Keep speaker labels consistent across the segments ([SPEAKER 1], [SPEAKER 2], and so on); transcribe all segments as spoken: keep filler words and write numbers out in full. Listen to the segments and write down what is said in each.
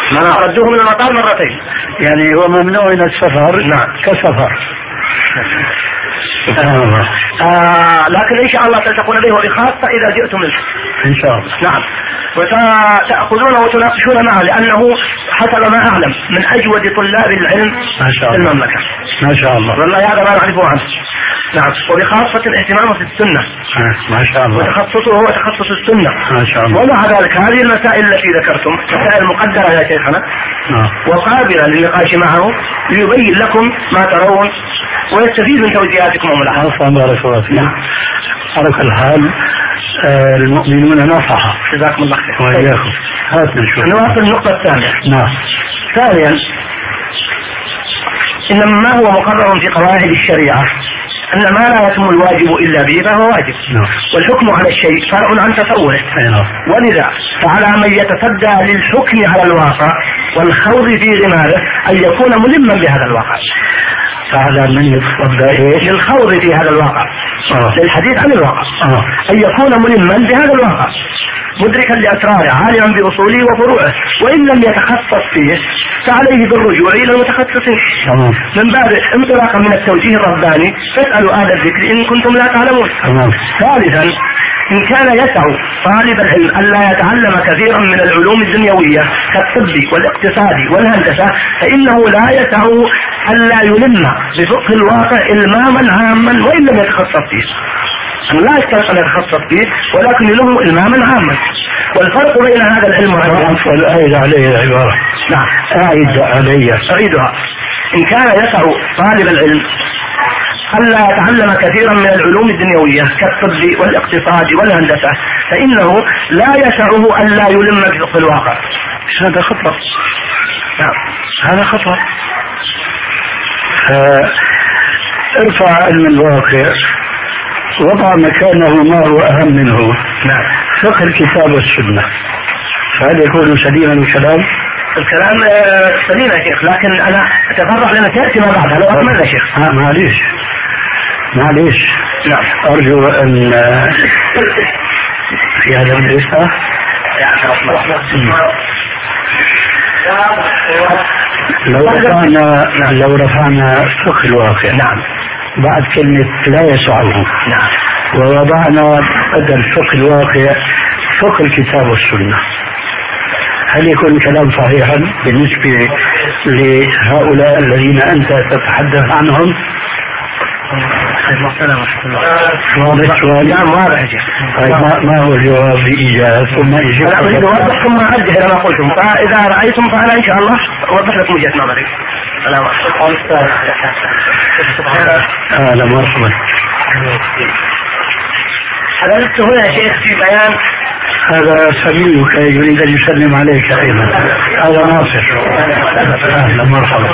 [SPEAKER 1] ما ردوه من المطار مرتين.
[SPEAKER 2] يعني هو ممنوع من السفر.
[SPEAKER 1] نعم
[SPEAKER 2] كسفر.
[SPEAKER 1] سبحان الله. آه لكن إن شاء الله تلتقون به وبخاصة إذا جئتم منه
[SPEAKER 2] إن شاء الله.
[SPEAKER 1] نعم. وتأخذونه وتناقشون معه لأنه حسب ما أعلم من أجود طلاب العلم
[SPEAKER 2] ما شاء الله.
[SPEAKER 1] في المملكة.
[SPEAKER 2] ما شاء الله.
[SPEAKER 1] والله هذا ما نعرفه عنه. نعم. وبخاصة اهتمامه في السنة.
[SPEAKER 2] ما شاء الله.
[SPEAKER 1] وتخصصه هو تخصص السنة.
[SPEAKER 2] ما شاء الله.
[SPEAKER 1] ومع ذلك هذه المسائل التي ذكرتم مسائل مقدرة يا شيخنا
[SPEAKER 2] آه.
[SPEAKER 1] وقابلة للنقاش معه ليبين لكم ما ترون ويستفيد من توجيهاتكم وملاحظاتكم.
[SPEAKER 2] عفوا بارك الله فيك. على كل حال آه المؤمنون نصحة.
[SPEAKER 1] جزاكم الله خير.
[SPEAKER 2] وإياكم. هات نشوف.
[SPEAKER 1] نواصل النقطة الثانية.
[SPEAKER 2] نعم.
[SPEAKER 1] ثانيا إن ما هو مقرر في قواعد الشريعة أن ما لا يتم الواجب إلا به فهو واجب.
[SPEAKER 2] نعم.
[SPEAKER 1] والحكم على الشيء فرع عن تصوره.
[SPEAKER 2] نعم.
[SPEAKER 1] ولذا فعلى من يتصدى للحكم على الواقع والخوض في غماره أن يكون ملما بهذا الواقع.
[SPEAKER 2] فعلى من يتصدى إيه؟
[SPEAKER 1] للخوض في هذا الواقع.
[SPEAKER 2] آه.
[SPEAKER 1] للحديث عن الواقع.
[SPEAKER 2] آه.
[SPEAKER 1] أن يكون ملما بهذا الواقع مدركا لأسراره عالما بأصوله وفروعه وإن لم يتخصص فيه فعليه بالرجوع إلى المتخصصين.
[SPEAKER 2] تمام.
[SPEAKER 1] من باب انطلاقا من التوجيه الرباني فاسألوا أهل الذكر إن كنتم لا تعلمون.
[SPEAKER 2] تمام.
[SPEAKER 1] ثالثا إن كان يسع طالب العلم ألا يتعلم كثيرا من العلوم الدنيوية كالطب والاقتصاد والهندسة فإنه لا يسع ألا يلم بفقه الواقع إلماما عاما وإن لم يتخصص فيه. لا يشترط أن يتخصص فيه ولكن له إلماما عاما. والفرق بين هذا العلم
[SPEAKER 2] والعلم أعيد عليه العبارة.
[SPEAKER 1] نعم.
[SPEAKER 2] أعيد علي.
[SPEAKER 1] أعيدها. إن كان يسع طالب العلم ألا يتعلم كثيرا من العلوم الدنيوية كالطب والاقتصاد والهندسة فإنه لا يسعه ألا يلم بفقه الواقع.
[SPEAKER 2] هذا خطأ.
[SPEAKER 1] نعم.
[SPEAKER 2] هذا خطأ. ارفع علم الواقع وضع مكانه ما هو أهم منه.
[SPEAKER 1] نعم.
[SPEAKER 2] فقه الكتاب والسنة. فهل يكون سليما الكلام؟
[SPEAKER 1] الكلام سليم يا شيخ لكن أنا أتفرغ لنا تأتي ما بعدها لو أكمل يا شيخ.
[SPEAKER 2] آه معليش معليش.
[SPEAKER 1] نعم.
[SPEAKER 2] أرجو أن في هذا المجلس لو رفعنا لو رفعنا فقه الواقع.
[SPEAKER 1] نعم.
[SPEAKER 2] بعد كلمة لا يسعه.
[SPEAKER 1] نعم.
[SPEAKER 2] ووضعنا بدل فقه الواقع فقه الكتاب والسنة. هل يكون الكلام صحيحا بالنسبة لهؤلاء الذين أنت تتحدث عنهم؟ واضح سؤال؟
[SPEAKER 1] نعم واضح يا شيخ.
[SPEAKER 2] ما هو الجواب بإيجاز ثم يجب
[SPEAKER 1] أريد أوضح ثم أرجع إلى ما قلتم فإذا رأيتم فأنا إن شاء الله أوضح لكم وجهة نظري.
[SPEAKER 2] أهلا مرحبا.
[SPEAKER 1] هذا لست هنا يا شيخ في بيان.
[SPEAKER 2] هذا سليمك يريد أن يسلم عليك أيضا. هذا ناصر. أهلا مرحبا.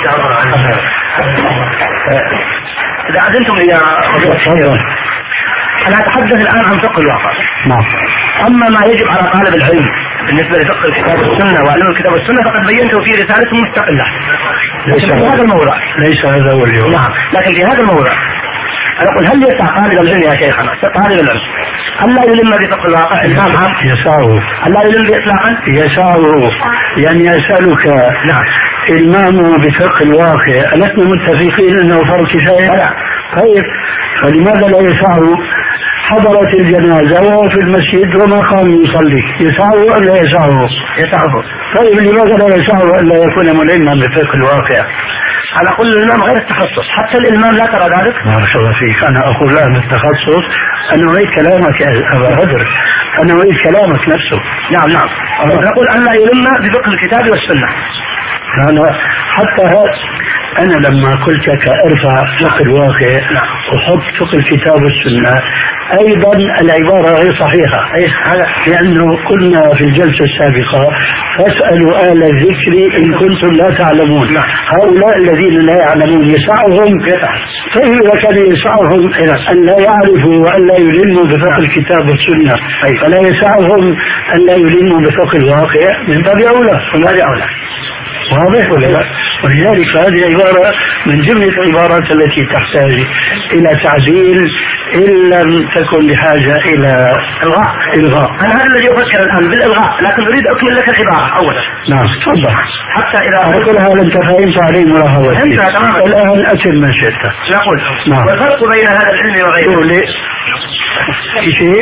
[SPEAKER 1] إذا أذنتم لي
[SPEAKER 2] تفضل.
[SPEAKER 1] أنا أتحدث الآن عن فقه الواقع.
[SPEAKER 2] نعم.
[SPEAKER 1] أما ما يجب على طالب العلم بالنسبة لفقه الكتاب والسنة وعلم الكتاب والسنة فقد بينته في رسالة مستقلة. ليس في هذا الموضوع.
[SPEAKER 2] ليس هذا هو اليوم.
[SPEAKER 1] نعم. لكن في هذا الموضوع أنا أقول هل يسع طالب العلم يا شيخنا طالب العلم ألا يلم بفقه الواقع إلمام عام؟
[SPEAKER 2] يسعه.
[SPEAKER 1] ألا يلم بإطلاقا؟
[SPEAKER 2] يسعه. يعني أسألك.
[SPEAKER 1] نعم.
[SPEAKER 2] إلمامه بفقه الواقع ألسنا متفقين أنه فرض كفاية؟
[SPEAKER 1] لا.
[SPEAKER 2] طيب فلماذا لا يسعه؟ حضرت الجنازة وهو في المسجد وما قام يصلي يسعه ولا يسعه؟
[SPEAKER 1] يسعه.
[SPEAKER 2] طيب لماذا لا يسعه ألا يكون ملما بفقه الواقع؟
[SPEAKER 1] أنا أقول الإلمام غير التخصص حتى الإلمام لا ترى ذلك.
[SPEAKER 2] بارك الله فيك. أنا أقول الآن التخصص. أنا أريد كلامك يا أبا بدر. أنا أريد كلامك نفسه.
[SPEAKER 1] نعم نعم. نقول أن لا يلم بفقه الكتاب والسنة.
[SPEAKER 2] أنا حتى هذا أنا لما قلت لك ارفع فقه الواقع وحط فقه الكتاب والسنة أيضا العبارة غير صحيحة. لأنه قلنا في الجلسة السابقة فاسألوا أهل الذكر إن كنتم لا تعلمون. هؤلاء الذين لا يعلمون يسعهم. طيب إذا كان يسعهم أن لا يعرفوا وأن لا يلموا بفقه الكتاب والسنة فلا يسعهم أن لا يلموا بفقه الواقع من باب أولى.
[SPEAKER 1] من باب أولى.
[SPEAKER 2] واضح ولا لا؟ ولذلك هذه عبارة من جملة العبارات التي تحتاج إلى تعديل إن لم تكن بحاجة إلى
[SPEAKER 1] الغاء.
[SPEAKER 2] إلغاء.
[SPEAKER 1] أنا هذا الذي أفكر الآن بالإلغاء، لكن أريد أكمل لك العبارة أولا.
[SPEAKER 2] نعم تفضل.
[SPEAKER 1] حتى إذا
[SPEAKER 2] على كل حال أنت فهمت علي ملاحظتي. الآن أتم ما شئت.
[SPEAKER 1] نقول
[SPEAKER 2] نعم.
[SPEAKER 1] والفرق بين هذا العلم وغيره.
[SPEAKER 2] في شيء؟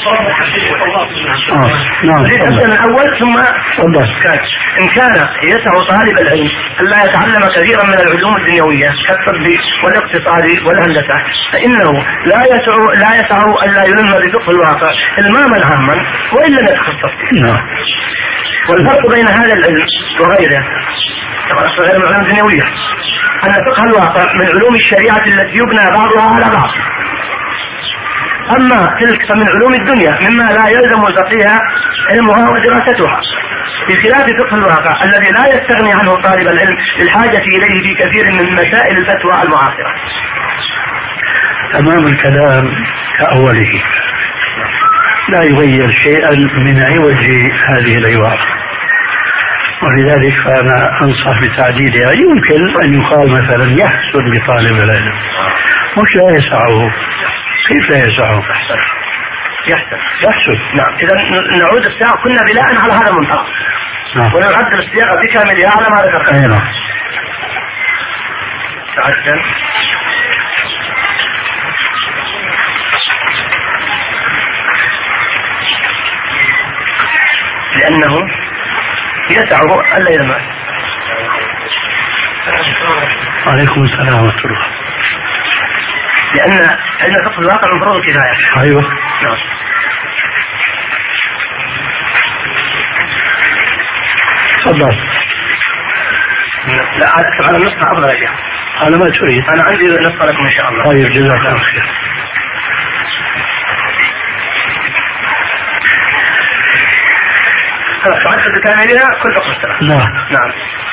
[SPEAKER 2] آه. نعم.
[SPEAKER 1] أبدأ من أول ثم
[SPEAKER 2] تفضل.
[SPEAKER 1] إن كان يسع طالب العلم ألا يتعلم كثيرا من العلوم الدنيوية كالطب والاقتصاد والهندسة، فإنه لا يسع لا يسع ألا يلم بفقه الواقع إلماما عاما وإن لم يتخصص فيه.
[SPEAKER 2] نعم.
[SPEAKER 1] والفرق بين هذا العلم وغيره طبعا غير العلوم الدنيوية أن فقه الواقع من علوم الشريعة التي يبنى بعضها على بعض، أما تلك فمن علوم الدنيا مما لا يلزم الفقيه علمها ودراستها، بخلاف فقه الواقع الذي لا يستغني عنه طالب العلم للحاجة إليه في كثير من مسائل الفتوى المعاصرة.
[SPEAKER 2] تمام الكلام كأوله، لا يغير شيئا من عوج هذه العبارة، ولذلك فأنا أنصح بتعديلها. يمكن أن يقال مثلا يحسن بطالب العلم، مش لا يسعه. كيف لا يسعه؟
[SPEAKER 1] يحسن
[SPEAKER 2] يحسن.
[SPEAKER 1] نعم. إذا نعود السياق كنا بناء على هذا المنطلق.
[SPEAKER 2] نعم.
[SPEAKER 1] ونعدل السياق بكاملها على ما ذكرت.
[SPEAKER 2] أي نعم.
[SPEAKER 1] تعجل. لأنه يسعه ألا يلمع.
[SPEAKER 2] عليكم السلام ورحمة الله.
[SPEAKER 1] لأن علم فقه الواقع من فروض الكفاية.
[SPEAKER 2] أيوة.
[SPEAKER 1] نعم.
[SPEAKER 2] تفضل.
[SPEAKER 1] لا أكتب على النسخة أفضل يا شيخ.
[SPEAKER 2] أنا ما تريد.
[SPEAKER 1] أنا عندي نسخة لكم إن شاء الله.
[SPEAKER 2] طيب جزاك الله خير.
[SPEAKER 1] خلاص تعدد بكاملها كل فقه السلام.
[SPEAKER 2] نعم.
[SPEAKER 1] نعم.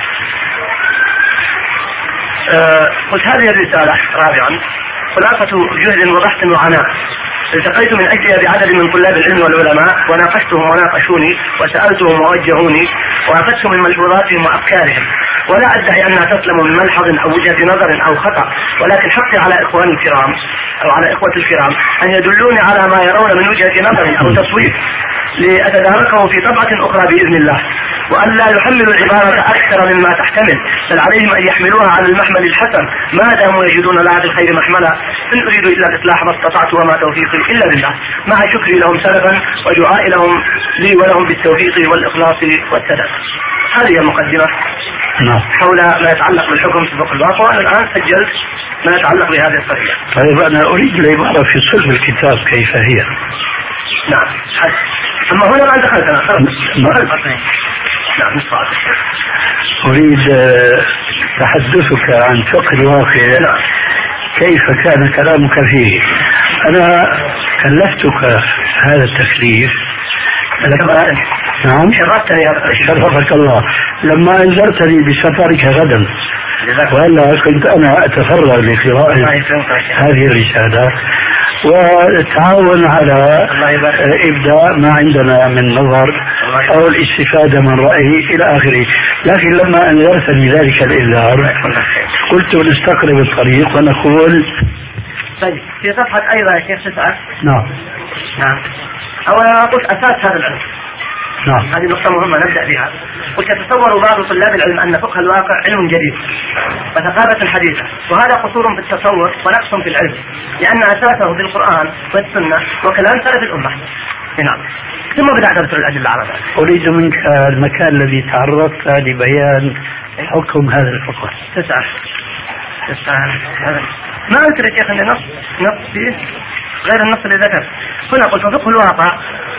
[SPEAKER 1] آه قلت هذه الرسالة رابعا خلاصة جهد وبحث وعناء التقيت من أجلها بعدد من طلاب العلم والعلماء وناقشتهم وناقشوني وسألتهم ووجهوني وأخذت من ملحوظاتهم وأفكارهم، ولا أدعي أنها تسلم من ملحظ أو وجهة نظر أو خطأ، ولكن حقي على إخواني الكرام أو على إخوة الكرام أن يدلوني على ما يرون من وجهة نظر أو تصوير لأتداركه في طبعة أخرى بإذن الله، وأن لا يحملوا العبارة أكثر مما تحتمل، بل عليهم أن يحملوها على المحمل الحسن ما داموا يجدون لها الخير محملا. إن أريد إلا الإصلاح ما استطعت وما توفيقي إلا بالله، مع شكري لهم سلفا ودعائي لهم لي ولهم بالتوفيق والإخلاص والسداد. هذه المقدمة حول ما يتعلق بالحكم في فقه الواقع، وأنا الآن سجلت ما يتعلق بهذه القضية.
[SPEAKER 2] طيب أنا أريد العبارة في صلب الكتاب كيف هي.
[SPEAKER 1] نعم. أما هنا ما دخلت أنا خلاص. نعم.
[SPEAKER 2] أريد تحدثك عن فقه الواقع.
[SPEAKER 1] نعم.
[SPEAKER 2] كيف كان كلامك فيه. أنا كلفتك هذا التكليف لما نعم شرفك الله لما أنذرتني بسفرك غدا، وإلا كنت أنا أتفرغ لقراءة هذه الرسالة والتعاون على إبداء ما عندنا من نظر أو الاستفادة من رأيه إلى آخره. لكن لما أنذرتني ذلك الإنذار قلت نستقرب الطريق ونقول.
[SPEAKER 1] طيب في صفحة أيضا يا شيخ تسعة.
[SPEAKER 2] نعم.
[SPEAKER 1] نعم. أولا قلت أساس هذا العلم.
[SPEAKER 2] نعم.
[SPEAKER 1] هذه نقطة مهمة نبدأ بها. قلت يتصور بعض طلاب العلم أن فقه الواقع علم جديد وثقافة حديثة، وهذا قصور في التصور ونقص في العلم، لأن أساسه في القرآن والسنة وكلام سلف الأمة. نعم. ثم بدأت أذكر الأدلة على ذلك.
[SPEAKER 2] أريد منك المكان الذي تعرضت لبيان حكم هذا الفقه.
[SPEAKER 1] تسعة. تسعة. ما أنت يا شيخ أن نص نص فيه غير النص اللي ذكر. هنا قلت فقه الواقع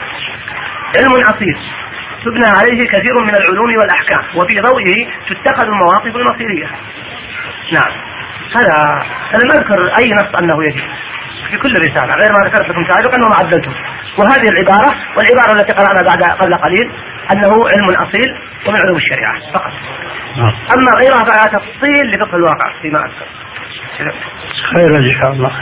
[SPEAKER 1] علم أصيل تبنى عليه كثير من العلوم والأحكام، وفي ضوئه تتخذ المواقف المصيرية. نعم. هذا أنا ما أذكر أي نص أنه يجب في كل رسالة غير ما ذكرت لكم سابقا وما عدلته. وهذه العبارة والعبارة التي قرأنا بعد قبل قليل أنه علم أصيل ومن علوم الشريعة فقط. أما غيرها فهذا تفصيل لفقه الواقع فيما أذكر.
[SPEAKER 2] خير إن شاء الله.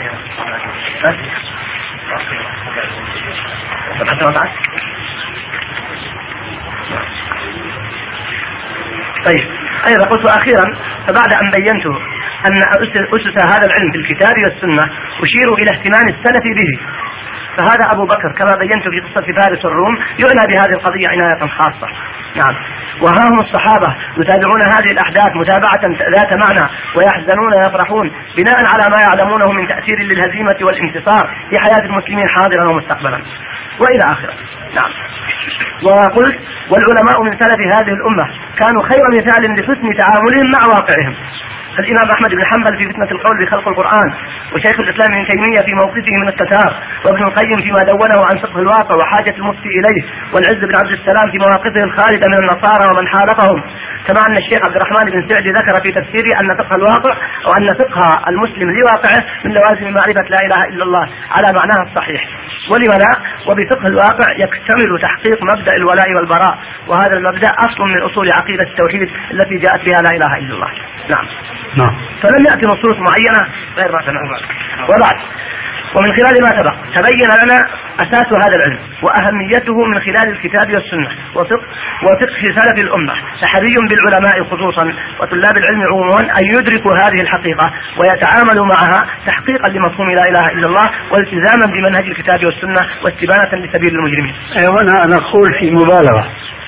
[SPEAKER 1] طيب أيضا قلت أخيرا، فبعد أن بينت أن أسس هذا العلم بالكتاب والسنة أشير إلى اهتمام السلف به، فهذا أبو بكر كما بينت في قصة فارس الروم يعنى بهذه القضية عناية خاصة. نعم. وها هم الصحابة يتابعون هذه الأحداث متابعة ذات معنى ويحزنون ويفرحون بناء على ما يعلمونه من تأثير للهزيمة والانتصار في حياة المسلمين حاضرا ومستقبلا وإلى آخره. نعم. وقلت والعلماء من سلف هذه الأمة كانوا خير مثال لحسن تعاملهم مع واقعهم. الإمام أحمد بن حنبل في فتنة القول بخلق القرآن، وشيخ الإسلام ابن تيمية في موقفه من التتار، وابن القيم فيما دونه عن فقه الواقع وحاجة المفتي إليه، والعز بن عبد السلام في مواقفه الخالدة من النصارى ومن حالفهم. كما أن الشيخ عبد الرحمن بن سعدي ذكر في تفسيره أن فقه الواقع أو أن فقه المسلم لواقعه من لوازم معرفة لا إله إلا الله على معناها الصحيح. ولما لا، وبفقه الواقع يكتمل تحقيق مبدأ الولاء والبراء، وهذا المبدأ أصل من أصول عقيدة التوحيد التي جاءت بها لا إله إلا الله. نعم.
[SPEAKER 2] نعم.
[SPEAKER 1] فلم يأتي نصوص معينة غير ما سمعنا. وبعد، ومن خلال ما سبق تبين لنا أساس هذا العلم وأهميته من خلال الكتاب والسنة وفقه وفقه سلف الأمة، فحري بالعلماء خصوصا وطلاب العلم عموما أن يدركوا هذه الحقيقة ويتعاملوا معها تحقيقا لمفهوم لا إله إلا الله والتزاما بمنهج الكتاب والسنة واستبانة لسبيل المجرمين.
[SPEAKER 2] وأنا أنا أقول في مبالغة،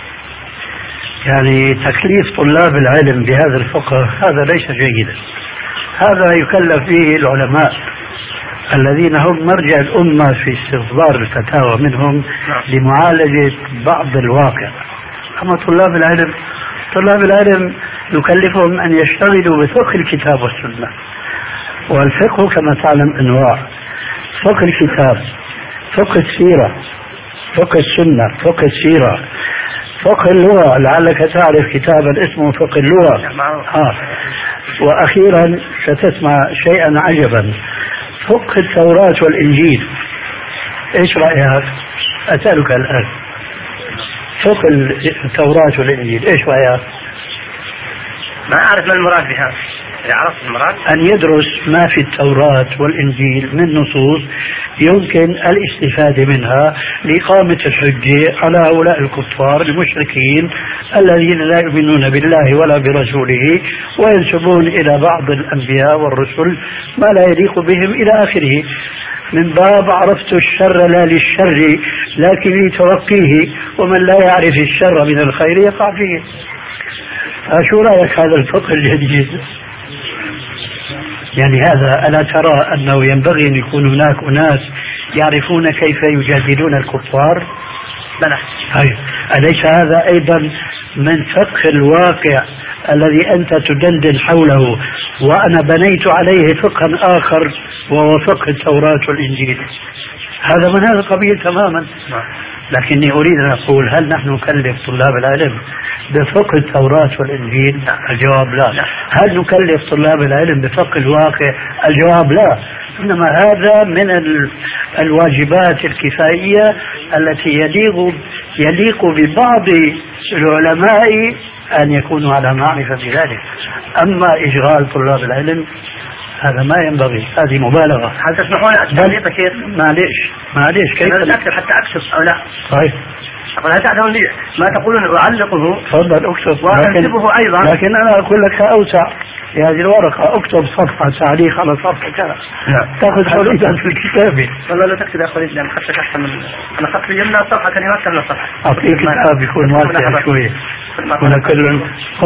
[SPEAKER 2] يعني تكليف طلاب العلم بهذا الفقه هذا ليس جيدا. هذا يكلف به العلماء الذين هم مرجع الأمة في استصدار الفتاوى منهم لمعالجة بعض الواقع. أما طلاب العلم طلاب العلم يكلفهم أن يشتغلوا بفقه الكتاب والسنة. والفقه كما تعلم أنواع: فقه الكتاب، فقه السيرة، فقه السنة، فقه السيرة، فقه اللغة، لعلك تعرف كتابا اسمه فقه اللغة. آه. وأخيرا ستسمع شيئا عجبا: فقه التوراة والإنجيل. إيش رأيك؟ أسألك الآن، فقه التوراة والإنجيل إيش رأيك؟
[SPEAKER 1] ما أعرف ما المراد بها. عرفت المراد؟
[SPEAKER 2] أن يدرس ما في التوراة والإنجيل من نصوص يمكن الاستفادة منها لإقامة الحجة على هؤلاء الكفار المشركين الذين لا يؤمنون بالله ولا برسوله وينسبون إلى بعض الأنبياء والرسل ما لا يليق بهم إلى آخره، من باب عرفت الشر لا للشر لكن لتوقيه، ومن لا يعرف الشر من الخير يقع فيه. فشو رأيك هذا الفقه الجديد؟ يعني هذا ألا ترى أنه ينبغي أن يكون هناك أناس يعرفون كيف يجادلون الكفار؟
[SPEAKER 1] بلى.
[SPEAKER 2] أليس هذا أيضا من فقه الواقع الذي أنت تدندن حوله وأنا بنيت عليه فقها آخر وهو فقه التوراة والإنجيل؟ هذا من هذا القبيل تماما. لكني أريد أن أقول: هل نحن نكلف طلاب العلم بفقه التوراة والإنجيل؟ الجواب لا. هل نكلف طلاب العلم بفقه الواقع؟ الجواب لا. إنما هذا من الواجبات الكفائية التي يليق يليق ببعض العلماء أن يكونوا على معرفة بذلك. أما إشغال طلاب العلم هذا ما ينبغي، هذه مبالغة.
[SPEAKER 1] هل تسمحون تعليق كيف؟
[SPEAKER 2] معليش معليش كيف
[SPEAKER 1] أكتب حتى أكتب أو لا؟
[SPEAKER 2] طيب
[SPEAKER 1] أقول هل تعلمون لي ما تقولون أعلقه؟
[SPEAKER 2] تفضل اكتب،
[SPEAKER 1] وأكتبه أيضا.
[SPEAKER 2] لكن أنا أقول لك أوسع في هذه الورقة: اكتب صفحة تعليق على صفحة كذا. تأخذ حرية في الكتاب.
[SPEAKER 1] والله لا تكتب يا أخوي، لأن خطك أحسن من أنا خط يمنى صفحة كلمات كلمة صفحة.
[SPEAKER 2] أعطيك كتاب يكون واسع شوية هنا كل.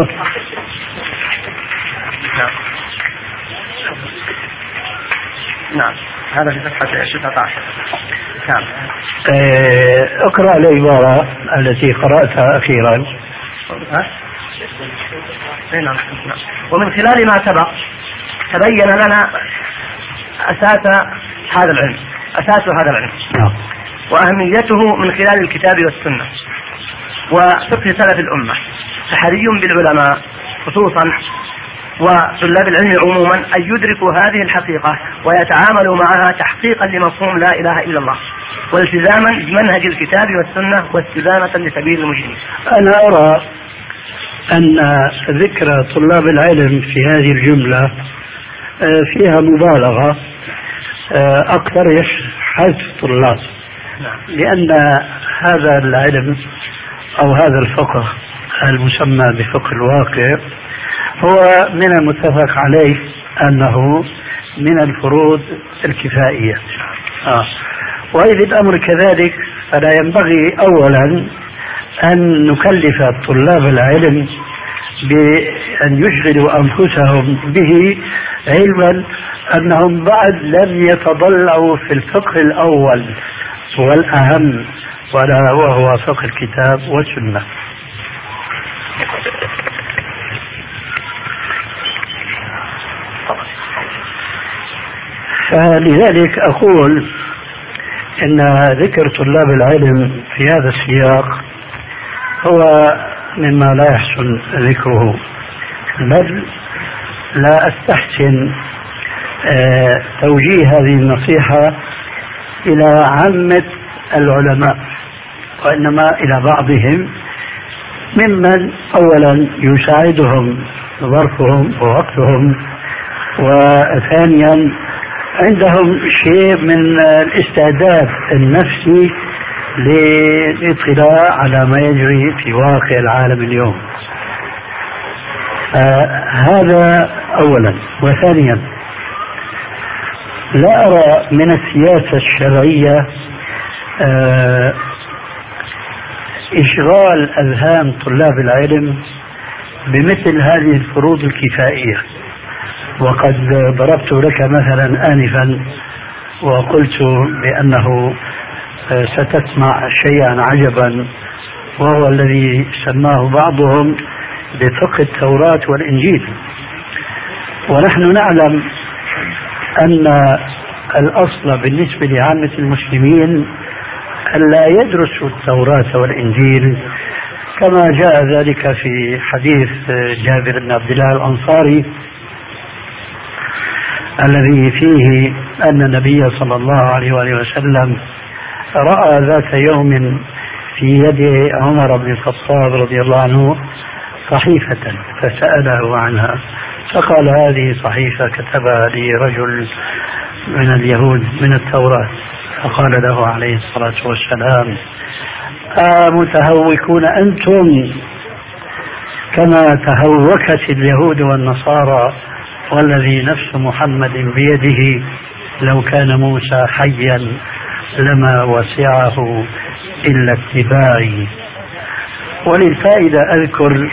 [SPEAKER 1] نعم. هذا في صفحة تسعة عشر. نعم.
[SPEAKER 2] اقرأ العبارة التي قرأتها أخيرا.
[SPEAKER 1] نعم. ومن خلال ما سبق تبين لنا أساس هذا العلم أساس هذا العلم
[SPEAKER 2] نعم.
[SPEAKER 1] وأهميته من خلال الكتاب والسنة وفقه سلف الأمة، فحري بالعلماء خصوصا وطلاب العلم عموما أن يدركوا هذه الحقيقة ويتعاملوا معها تحقيقا لمفهوم لا إله إلا الله والتزاما بمنهج الكتاب والسنة واستبانة لسبيل المجرمين.
[SPEAKER 2] أنا أرى أن ذكر طلاب العلم في هذه الجملة فيها مبالغة أكثر حذف طلاب، لأن هذا العلم أو هذا الفقه المسمى بفقه الواقع هو من المتفق عليه أنه من الفروض الكفائية. آه. وإذا الأمر كذلك فلا ينبغي أولا أن نكلف طلاب العلم بأن يشغلوا أنفسهم به، علما أنهم بعد لم يتضلعوا في الفقه الأول والأهم وهو فقه الكتاب والسنة. فلذلك أقول إن ذكر طلاب العلم في هذا السياق هو مما لا يحسن ذكره، بل لا أستحسن توجيه هذه النصيحة إلى عامة العلماء، وإنما إلى بعضهم ممن أولا يساعدهم ظرفهم ووقتهم، وثانيا عندهم شيء من الاستعداد النفسي للاطلاع على ما يجري في واقع العالم اليوم. آه هذا أولا. وثانيا لا أرى من السياسة الشرعية آه إشغال أذهان طلاب العلم بمثل هذه الفروض الكفائية. وقد ضربت لك مثلا آنفا وقلت بأنه ستسمع شيئا عجبا، وهو الذي سماه بعضهم بفقه التوراة والإنجيل. ونحن نعلم أن الأصل بالنسبة لعامة المسلمين ألا يدرسوا التوراة والإنجيل، كما جاء ذلك في حديث جابر بن عبد الله الأنصاري الذي فيه أن النبي صلى الله عليه وآله وسلم رأى ذات يوم في يد عمر بن الخطاب رضي الله عنه صحيفة فسأله عنها، فقال هذه صحيفة كتبها لي رجل من اليهود من التوراة. فقال له عليه الصلاة والسلام: أمتهوكون أنتم كما تهوكت اليهود والنصارى، والذي نفس محمد بيده لو كان موسى حيا لما وسعه إلا اتباعي. وللفائدة أذكر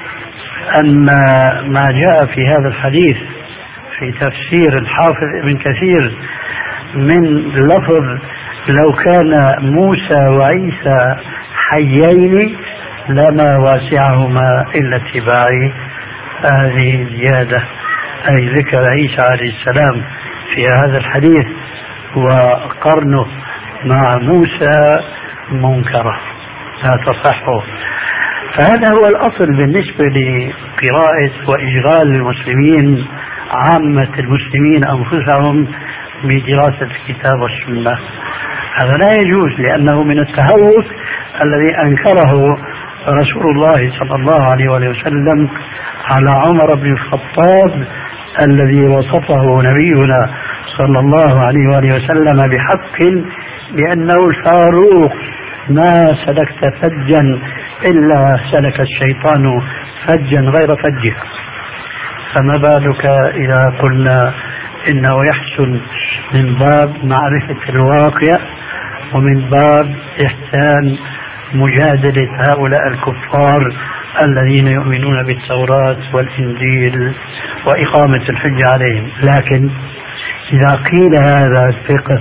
[SPEAKER 2] أن ما جاء في هذا الحديث في تفسير الحافظ ابن كثير من لفظ لو كان موسى وعيسى حيين لما واسعهما إلا اتباعي، هذه زيادة، أي ذكر عيسى عليه السلام في هذا الحديث وقرنه مع موسى منكرة لا تصحه. فهذا هو الأصل بالنسبة لقراءة وإشغال المسلمين عامة المسلمين أنفسهم بدراسة الكتاب والسنة. هذا لا يجوز، لأنه من التهوك الذي أنكره رسول الله صلى الله عليه وسلم على عمر بن الخطاب الذي وصفه نبينا صلى الله عليه وسلم بحق بأنه الفاروق ما سلكت فجا إلا سلك الشيطان فجا غير فجه. فما بالك إذا قلنا إنه يحسن من باب معرفة الواقع ومن باب إحسان مجادلة هؤلاء الكفار الذين يؤمنون بالتوراة والإنجيل وإقامة الحجة عليهم. لكن إذا قيل هذا الفقه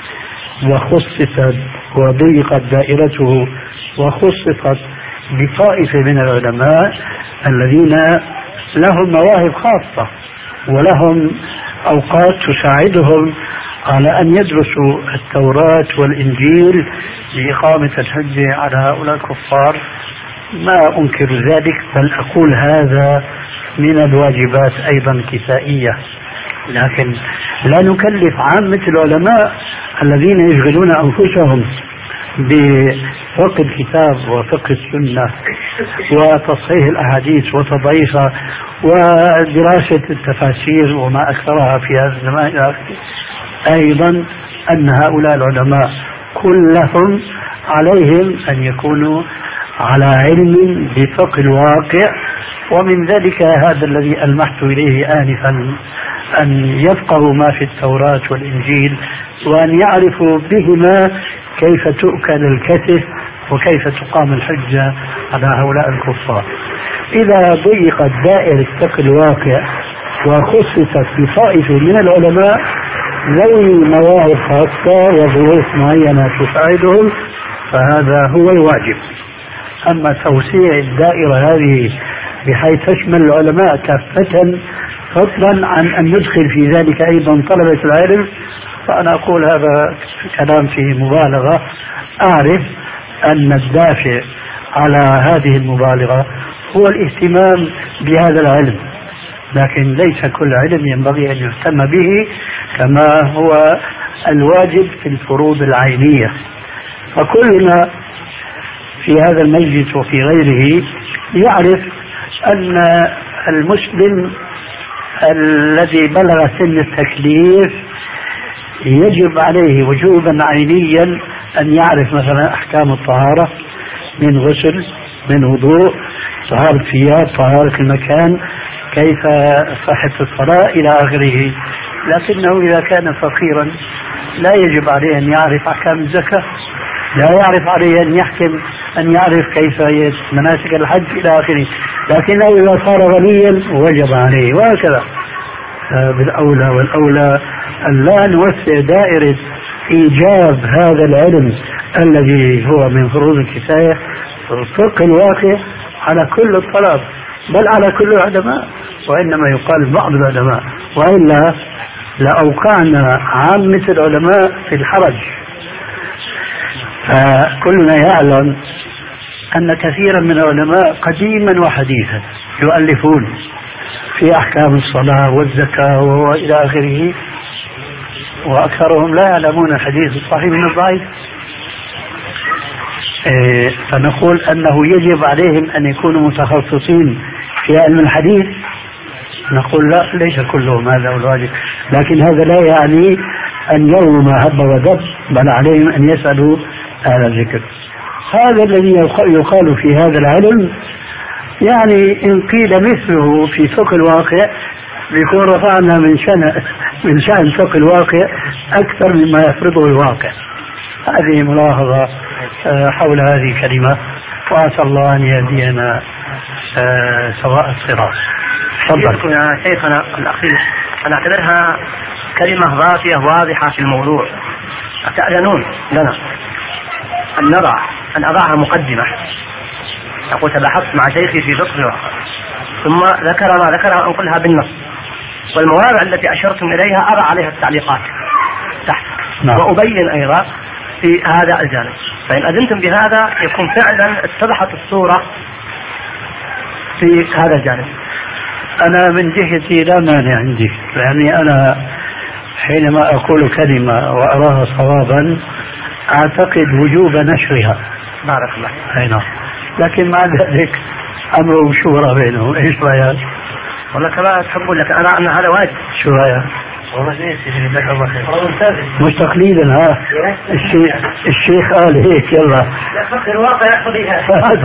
[SPEAKER 2] وخصصت وضيقت دائرته وخصصت بطائفة من العلماء الذين لهم مواهب خاصة ولهم أوقات تساعدهم على أن يدرسوا التوراة والإنجيل لإقامة الحجة على هؤلاء الكفار، ما أنكر ذلك، بل أقول هذا من الواجبات أيضا كفائية. لكن لا نكلف عامة العلماء الذين يشغلون أنفسهم بفقه الكتاب وفقه السنة وتصحيح الأحاديث وتضعيفها ودراسة التفاسير وما أكثرها في هذا الزمان أيضا، أن هؤلاء العلماء كلهم عليهم أن يكونوا على علم بفقه الواقع، ومن ذلك هذا الذي ألمحت إليه آنفا، أن يفقهوا ما في التوراة والإنجيل، وأن يعرفوا بهما كيف تؤكل الكتف وكيف تقام الحجة على هؤلاء الكفار. إذا ضيقت دائرة فقه الواقع وخصصت بطائفة من العلماء ذوي مواهب خاصة وظروف معينة تساعدهم، فهذا هو الواجب. أما توسيع الدائرة هذه بحيث تشمل العلماء كافة فضلا عن أن يدخل في ذلك أيضا طلبة العلم، فأنا أقول هذا كلام فيه مبالغة. أعرف أن الدافع على هذه المبالغة هو الاهتمام بهذا العلم، لكن ليس كل علم ينبغي أن يهتم به كما هو الواجب في الفروض العينية. فكلنا في هذا المجلس وفي غيره يعرف أن المسلم الذي بلغ سن التكليف يجب عليه وجوبا عينيا أن يعرف مثلا أحكام الطهارة من غسل، من وضوء، طهارة ثياب، طهارة المكان، كيف صحة الصلاة إلى آخره. لكنه إذا كان فقيرا لا يجب عليه أن يعرف أحكام الزكاة، لا يعرف عليه أن يحكم أن يعرف كيف مناسك الحج إلى آخره. لكنه إذا صار غنيا وجب عليه، وهكذا. بالأولى والأولى أن لا نوسع دائرة إيجاب هذا العلم الذي هو من فروض الكفاية فقه الواقع على كل الطلاب، بل على كل العلماء، وإنما يقال بعض العلماء، وإلا لأوقعنا عامة العلماء في الحرج. فكلنا يعلم أن كثيرا من العلماء قديما وحديثا يؤلفون في أحكام الصلاة والزكاة وإلى آخره، وأكثرهم لا يعلمون الحديث الصحيح من الضعيف. فنقول أنه يجب عليهم أن يكونوا متخصصين في علم الحديث، نقول لا، ليس كلهم هذا هو الواجب، لكن هذا لا يعني أن يروا ما هب ودب، بل عليهم أن يسألوا أهل الذكر. هذا الذي يقال في هذا العلم، يعني إن قيل مثله في فقه الواقع بيكون رفعنا من شأن من شأن فقه الواقع أكثر مما يفرضه الواقع. هذه ملاحظة حول هذه الكلمة، وأسأل الله أن يهدينا سواء الصراط.
[SPEAKER 1] تفضل يا شيخنا الأخير، أنا أعتبرها كلمة ضافية واضحة في الموضوع. أتأذنون لنا أن نضع أن أضعها مقدمة؟ أقول تبحثت مع شيخي في فقه ثم ذكر ما ذكر أنقلها بالنص، والمواضع التي أشرتم إليها أضع عليها التعليقات تحت، وأبين أيضا في هذا الجانب. فإن أذنتم بهذا يكون فعلا اتضحت الصورة في هذا الجانب.
[SPEAKER 2] أنا من جهتي لا مانع عندي، يعني أنا حينما أقول كلمة وأراها صوابا أعتقد وجوب نشرها.
[SPEAKER 1] بارك الله.
[SPEAKER 2] أي نعم. لكن مع ذلك أمر شورى بينهم. إيش رأيك؟
[SPEAKER 1] والله كما تحبون، لك أنا أن هذا واجب.
[SPEAKER 2] شو رأيك؟
[SPEAKER 1] والله زين سيدي، جزاك الله خير.
[SPEAKER 2] مش تقليدا، ها الشيخ الشيخ قال هيك يلا.
[SPEAKER 1] لا فقه الواقع يقضيها.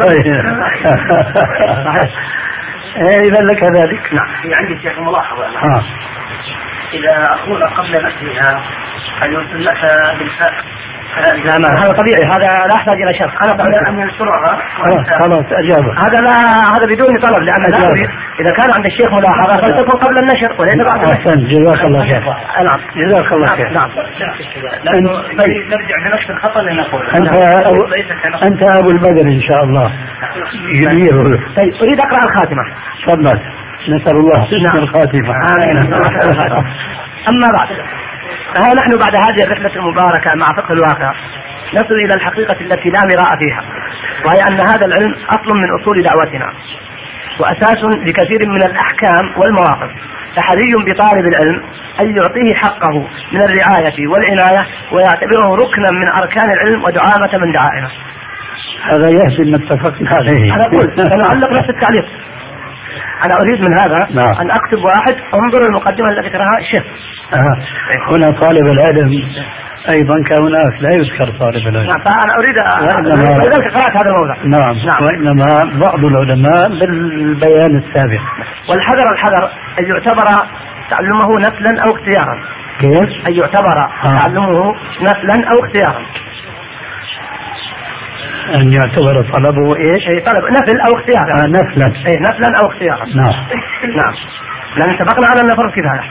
[SPEAKER 2] إذا لك ذلك.
[SPEAKER 1] نعم. في عندي شيخ ملاحظة.
[SPEAKER 2] آه.
[SPEAKER 1] إذا أقول قبل نشرها أن يرسل لك بالفاء. لا ما هذا طبيعي، هذا لا يحتاج إلى شرط. أنا قبل أن ينشرها
[SPEAKER 2] خلاص أجابة.
[SPEAKER 1] هذا لا، هذا بدون طلب، لأن لا أريد إذا كان عند الشيخ ملاحظة فلتكن قبل النشر وليس بعد النشر.
[SPEAKER 2] أحسن، جزاك الله خير.
[SPEAKER 1] نعم
[SPEAKER 2] جزاك الله خير.
[SPEAKER 1] نعم. نرجع لنفس الخطأ اللي نقول.
[SPEAKER 2] أنت أبو أنت أبو البدر إن شاء الله. جميل.
[SPEAKER 1] طيب أريد أقرأ الخاتمة.
[SPEAKER 2] تفضل. نسأل الله حسن الخاتمة.
[SPEAKER 1] آمين. أما بعد، ها نحن بعد هذه الرحلة المباركة مع فقه الواقع نصل إلى الحقيقة التي لا مراء فيها، وهي أن هذا العلم أصل من أصول دعوتنا وأساس لكثير من الأحكام والمواقف، فحري بطالب العلم أن يعطيه حقه من الرعاية والعناية ويعتبره ركنا من أركان العلم ودعامة من دعائمه.
[SPEAKER 2] هذا يهدم ما اتفقنا عليه.
[SPEAKER 1] أنا أقول سنعلق نفس التعليق. أنا أريد من هذا
[SPEAKER 2] نعم.
[SPEAKER 1] أن أكتب واحد انظر المقدمة التي تراها شيخ.
[SPEAKER 2] آه. هنا طالب العلم أيضا كهناك لا يذكر طالب العلم.
[SPEAKER 1] نعم. فأنا أريد
[SPEAKER 2] وإنما...
[SPEAKER 1] ولذلك قرأت هذا الموضع.
[SPEAKER 2] نعم. نعم. وإنما بعض العلماء بالبيان السابق.
[SPEAKER 1] والحذر الحذر أن يعتبر تعلمه نسلا أو اختيارا.
[SPEAKER 2] كيف؟
[SPEAKER 1] أن يعتبر آه. تعلمه نسلا أو اختيارا.
[SPEAKER 2] أن يعتبر طلبه إيش؟
[SPEAKER 1] أي طلب نفل أو اختيارا.
[SPEAKER 2] آه نفلا.
[SPEAKER 1] أي نفلا أو اختيارا.
[SPEAKER 2] نعم.
[SPEAKER 1] نعم. لأن سبقنا على أن فرض كفاية.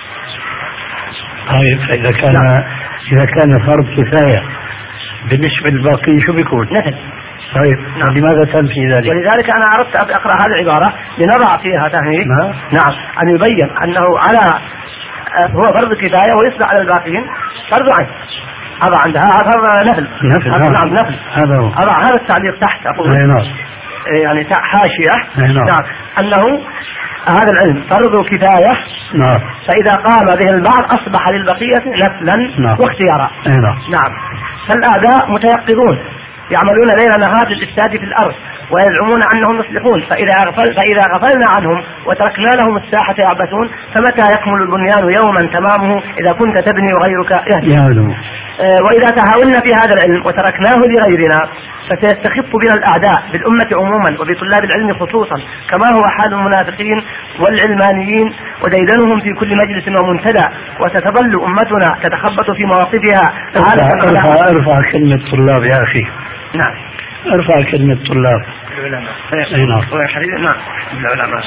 [SPEAKER 2] طيب فإذا كان نعم. إذا كان فرض كفاية بالنسبة للباقي شو بيكون؟
[SPEAKER 1] نفل.
[SPEAKER 2] طيب نعم. لماذا تنفي ذلك؟
[SPEAKER 1] ولذلك أنا أردت أن أقرأ هذه العبارة لنضع فيها تهنيد.
[SPEAKER 2] نعم.
[SPEAKER 1] نعم. أن يبين أنه على هو فرض كفاية ويصبح على الباقين فرض عين. هذا عندها هذا نفل.
[SPEAKER 2] نفل.
[SPEAKER 1] نعم نفل.
[SPEAKER 2] هذا هو.
[SPEAKER 1] هذا هذا التعليق تحت أقول.
[SPEAKER 2] نعم.
[SPEAKER 1] يعني حاشية.
[SPEAKER 2] نعم.
[SPEAKER 1] نعم. أنه هذا العلم فرض كفاية.
[SPEAKER 2] نعم.
[SPEAKER 1] فإذا قام به البعض أصبح للبقية نفلا. نعم. واختيارا.
[SPEAKER 2] نعم.
[SPEAKER 1] نعم. فالأعداء متيقظون يعملون ليل نهار للإفساد في الأرض ويزعمون أنهم مصلحون، فإذا غفل فإذا غفلنا عنهم وتركنا لهم الساحة يعبثون فمتى يكمل البنيان يوما تمامه إذا كنت تبني وغيرك يهدي. آه وإذا تهاونا في هذا العلم وتركناه لغيرنا فسيستخف بنا الأعداء بالأمة عموما وبطلاب العلم خصوصا، كما هو حال المنافقين والعلمانيين وديدنهم في كل مجلس ومنتدى، وستظل أمتنا تتخبط في مواقفها.
[SPEAKER 2] ارفع, ارفع كلمة طلاب يا أخي.
[SPEAKER 1] نعم.
[SPEAKER 2] ارفع كلمة طلاب.
[SPEAKER 1] العلماء.
[SPEAKER 2] اي نعم.
[SPEAKER 1] نعم. العلماء.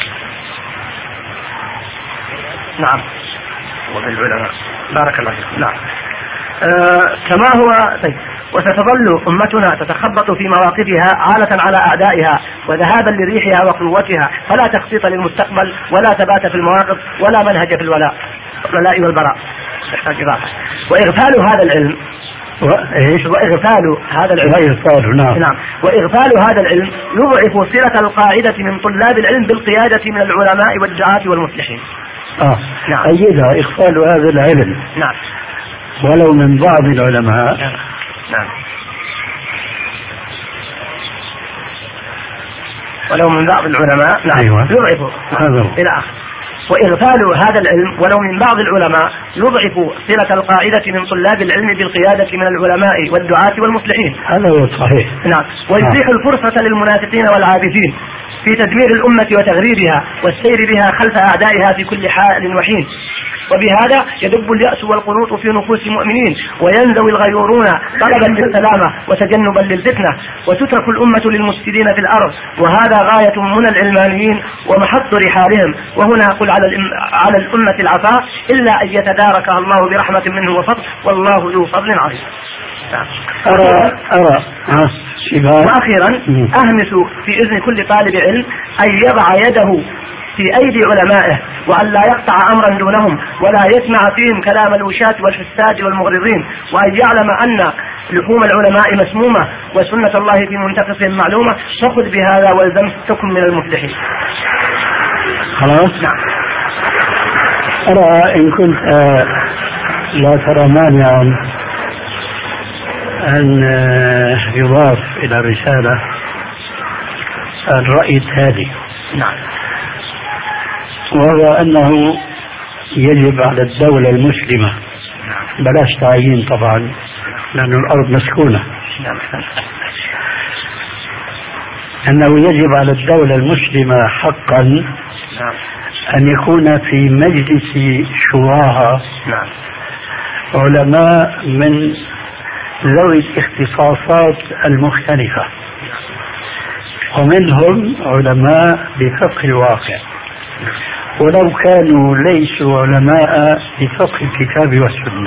[SPEAKER 1] نعم. وبالعلماء. بارك الله فيكم. نعم. آه كما هو طيب. وستظل أمتنا تتخبط في مواقفها عالة على أعدائها وذهابا لريحها وقوتها، فلا تخطيط للمستقبل ولا ثبات في المواقف ولا منهج في الولاء الولاء والبراء. وإغفال هذا العلم
[SPEAKER 2] وإيش؟
[SPEAKER 1] وإغفال هذا العلم.
[SPEAKER 2] وإغفال نعم.
[SPEAKER 1] نعم. وإغفال هذا العلم يضعف صلة القاعدة من طلاب العلم بالقيادة من العلماء والدعاة والمصلحين.
[SPEAKER 2] آه.
[SPEAKER 1] نعم.
[SPEAKER 2] أيضا إغفال هذا العلم.
[SPEAKER 1] نعم.
[SPEAKER 2] ولو من بعض العلماء.
[SPEAKER 1] نعم. نعم. ولو من بعض العلماء. نعم.
[SPEAKER 2] أيوة.
[SPEAKER 1] يضعف
[SPEAKER 2] هذا
[SPEAKER 1] إلى آخر. وإغفال هذا العلم ولو من بعض العلماء يضعف صلة القاعدة من طلاب العلم بالقيادة من العلماء والدعاة والمصلحين.
[SPEAKER 2] هذا هو صحيح.
[SPEAKER 1] نعم. ويتيح الفرصة للمنافقين والعابثين في تدمير الأمة وتغريبها والسير بها خلف أعدائها في كل حال وحين، وبهذا يدب اليأس والقنوط في نفوس المؤمنين وينزوي الغيورون طلبا للسلامة وتجنبا للفتنة، وتترك الأمة للمفسدين في الأرض، وهذا غاية من العلمانيين ومحط رحالهم. وهنا أقول على على الأمة العطاء إلا أن يتداركها الله برحمة منه وفضل، والله ذو فضل عظيم.
[SPEAKER 2] أرى أرى
[SPEAKER 1] وأخيرا أهمس في إذن كل طالب علم أن يضع يده في أيدي علمائه وأن لا يقطع أمرا دونهم ولا يسمع فيهم كلام الوشاة والحساد والمغرضين، وأن يعلم أن لحوم العلماء مسمومة وسنة الله في منتقصهم معلومة، فخذ بهذا والزم تكن من المفلحين.
[SPEAKER 2] خلاص.
[SPEAKER 1] نعم.
[SPEAKER 2] أرى إن كنت آه لا ترى مانعا أن آه يضاف إلى رسالة الرأي التالي.
[SPEAKER 1] نعم.
[SPEAKER 2] وهو أنه يجب على الدولة المسلمة، بلاش تعيين طبعا لأن الأرض مسكونة، أنه يجب على الدولة المسلمة حقا أن يكون في مجلس شوراها علماء من ذوي الاختصاصات المختلفة، ومنهم علماء بفقه الواقع، ولو كانوا ليسوا علماء بفقه الكتاب والسنة،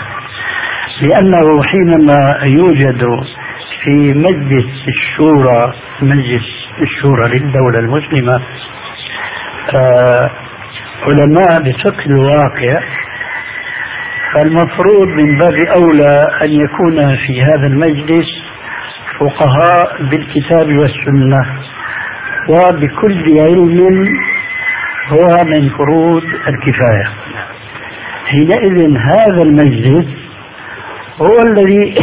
[SPEAKER 2] لأنه حينما يوجد في مجلس الشورى مجلس الشورى للدولة المسلمة آه علماء بفقه الواقع، فالمفروض من باب أولى أن يكون في هذا المجلس فقهاء بالكتاب والسنة وبكل علم هو من فروض الكفاية. حينئذ هذا المجلس هو الذي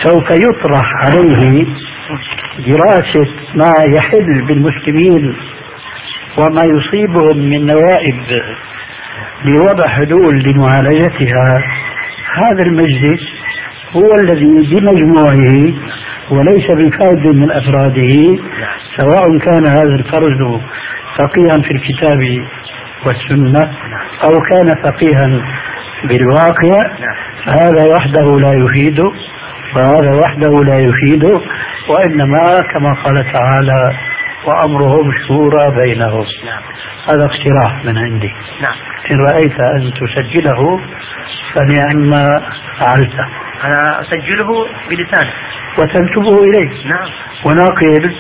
[SPEAKER 2] سوف يطرح عليه دراسة ما يحل بالمسلمين وما يصيبهم من نوائب لوضع حلول لمعالجتها. هذا المجلس هو الذي بمجموعه وليس بفرد من أفراده، سواء كان هذا الفرد فقيها في الكتاب والسنة أو كان فقيها بالواقع، هذا وحده لا يفيد وهذا وحده لا يفيد، وإنما كما قال تعالى وأمرهم شورى بينهم. هذا اقتراح من عندي. إن رأيت أن تسجله فنعم فعلت.
[SPEAKER 1] أنا أسجله بلساني
[SPEAKER 2] وتنسبه إليه.
[SPEAKER 1] نعم.
[SPEAKER 2] وناقل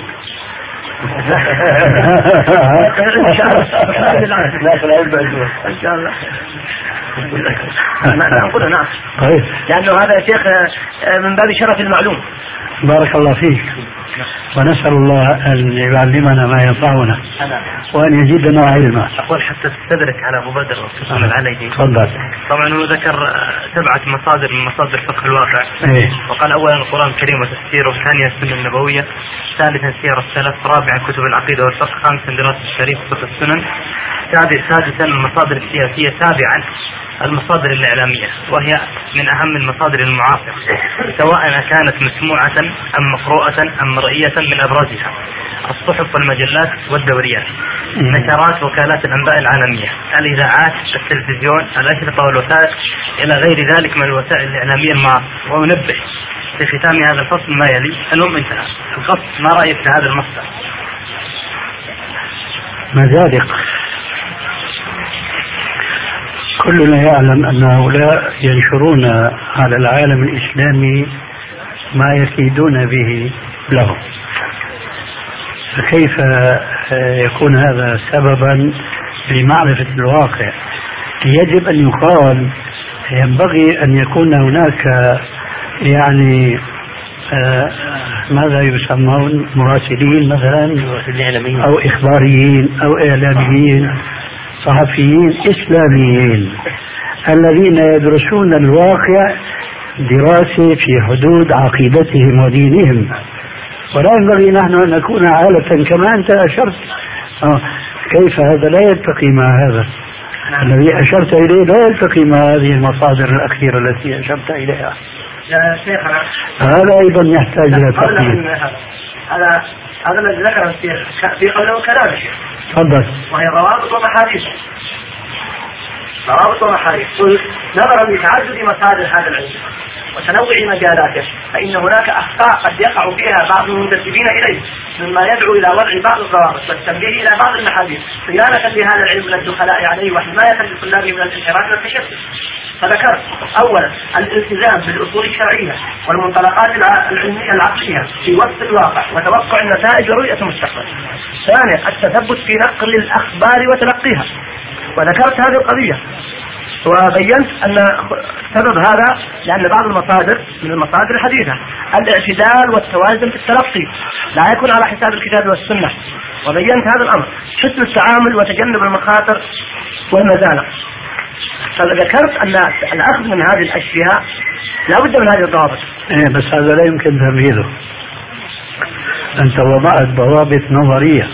[SPEAKER 1] إن شاء الله. إن شاء الله. نقول نعم.
[SPEAKER 2] طيب.
[SPEAKER 1] لأنه هذا يا شيخ من باب شرف المعلوم.
[SPEAKER 2] بارك الله فيك. ونسأل الله أن يعلمنا ما ينفعنا وأن يزيدنا علما.
[SPEAKER 1] أقول حتى تستدرك على أبو بدر واتصال العلي.
[SPEAKER 2] تفضل.
[SPEAKER 1] طبعا هو ذكر سبعة مصادر من مصادر فقه الواقع.
[SPEAKER 2] إيه؟
[SPEAKER 1] وقال أولا القرآن الكريم وتفسيره، ثانيا السنة النبوية، ثالثا سير السلف، رابعا كتب العقيدة والفقه، خامسا دراسة الشريف وفقه السنن، سادسا المصادر السياسية، سابعا المصادر الإعلامية وهي من أهم المصادر المعاصرة سواء كانت مسموعة أم مقروءة أم مرئية. من أبرزها الصحف والمجلات والدوريات، نشرات وكالات الأنباء العالمية، الإذاعات، التلفزيون، الأشرطة والوثائق إلى غير ذلك من الوسائل الإعلامية المعاصرة. وننبه في ختام هذا الفصل ما يلي. المهم انتهى القصد. ما رأيك في هذا المصدر؟
[SPEAKER 2] مزادق. كلنا يعلم أن هؤلاء ينشرون على العالم الإسلامي ما يكيدون به له، فكيف يكون هذا سببا لمعرفة الواقع؟ يجب أن يقال ينبغي أن يكون هناك يعني آه ماذا يسمون مراسلين مثلا أو إخباريين أو إعلاميين صحفيين إسلاميين الذين يدرسون الواقع دراسة في حدود عقيدتهم ودينهم. ولا ينبغي نحن أن نكون عالة كما أنت أشرت. آه كيف هذا لا يلتقي مع هذا الذي أشرت إليه، لا يلتقي مع هذه المصادر الأخيرة التي أشرت إليها.
[SPEAKER 1] يا شيخنا
[SPEAKER 2] هذا أيضا يحتاج إلى تقييم.
[SPEAKER 1] هذا هذا الذي ذكره الشيخ في قوله كلام الشيخ.
[SPEAKER 2] تفضل.
[SPEAKER 1] وهي روابط ومحاديث. روابط ومحاديث. نظرا لتعدد مصادر هذا العلم وتنوع مجالاته فإن هناك أخطاء قد يقع فيها بعض المنتسبين إليه مما يدعو إلى وضع بعض الضوابط والتنبيه إلى بعض المحاديث صيانة لهذا العلم من الدخلاء عليه وحماية لطلابه من الانحراف والتشتت. فذكرت أولا الالتزام بالأصول الشرعية والمنطلقات العلمية العقلية في وصف الواقع وتوقع النتائج ورؤية المستقبل. ثانيا التثبت في نقل الأخبار وتلقيها، وذكرت هذه القضية وبينت أن سبب هذا لأن بعض المصادر من المصادر الحديثة الاعتدال والتوازن في التلقي لا يكون على حساب الكتاب والسنة، وبينت هذا الأمر، حسن التعامل وتجنب المخاطر والمزالق. فذكرت أن الأخذ من هذه الأشياء لا بد من هذه الضوابط.
[SPEAKER 2] إيه بس هذا لا يمكن تنفيذه. أنت وضعت ضوابط نظرية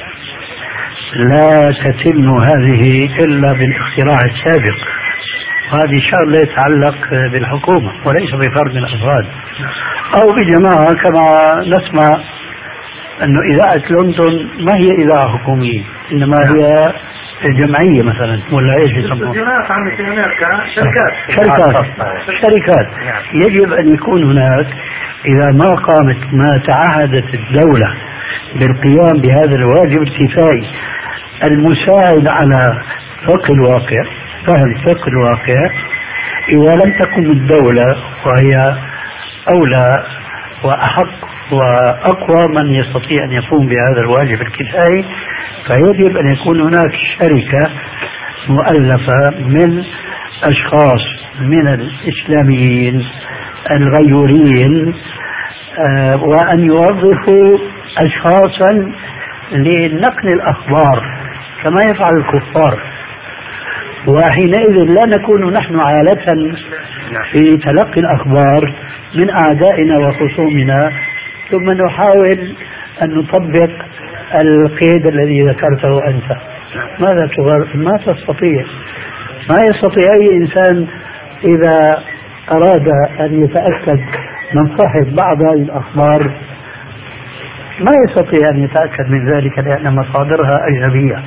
[SPEAKER 2] لا تتم هذه إلا بالاختراع السابق، وهذه شغلة يتعلق بالحكومة وليس بفرد من الأفراد أو بجماعة. كما نسمع أنه إذاعة لندن ما هي إذاعة حكومية إنما هي جمعية مثلا ولا إيش يسمونها؟ شركات. شركات شركات يجب أن يكون هناك إذا ما قامت ما تعهدت الدولة بالقيام بهذا الواجب الكفائي المساعد على فقه الواقع، فهم فقه الواقع، إذا لم تقم الدولة وهي أولى وأحق وأقوى من يستطيع أن يقوم بهذا الواجب الكفائي، فيجب أن يكون هناك شركة مؤلفة من أشخاص من الإسلاميين الغيورين، آه وأن يوظفوا أشخاصا لنقل الأخبار كما يفعل الكفار. وحينئذ لا نكون نحن عالة في تلقي الأخبار من أعدائنا وخصومنا، ثم نحاول أن نطبق القيد الذي ذكرته أنت. ماذا تغير؟ ما تستطيع. ما يستطيع أي إنسان إذا أراد أن يتأكد من صحة بعض هذه الأخبار ما يستطيع أن يتأكد من ذلك لأن مصادرها أجنبية.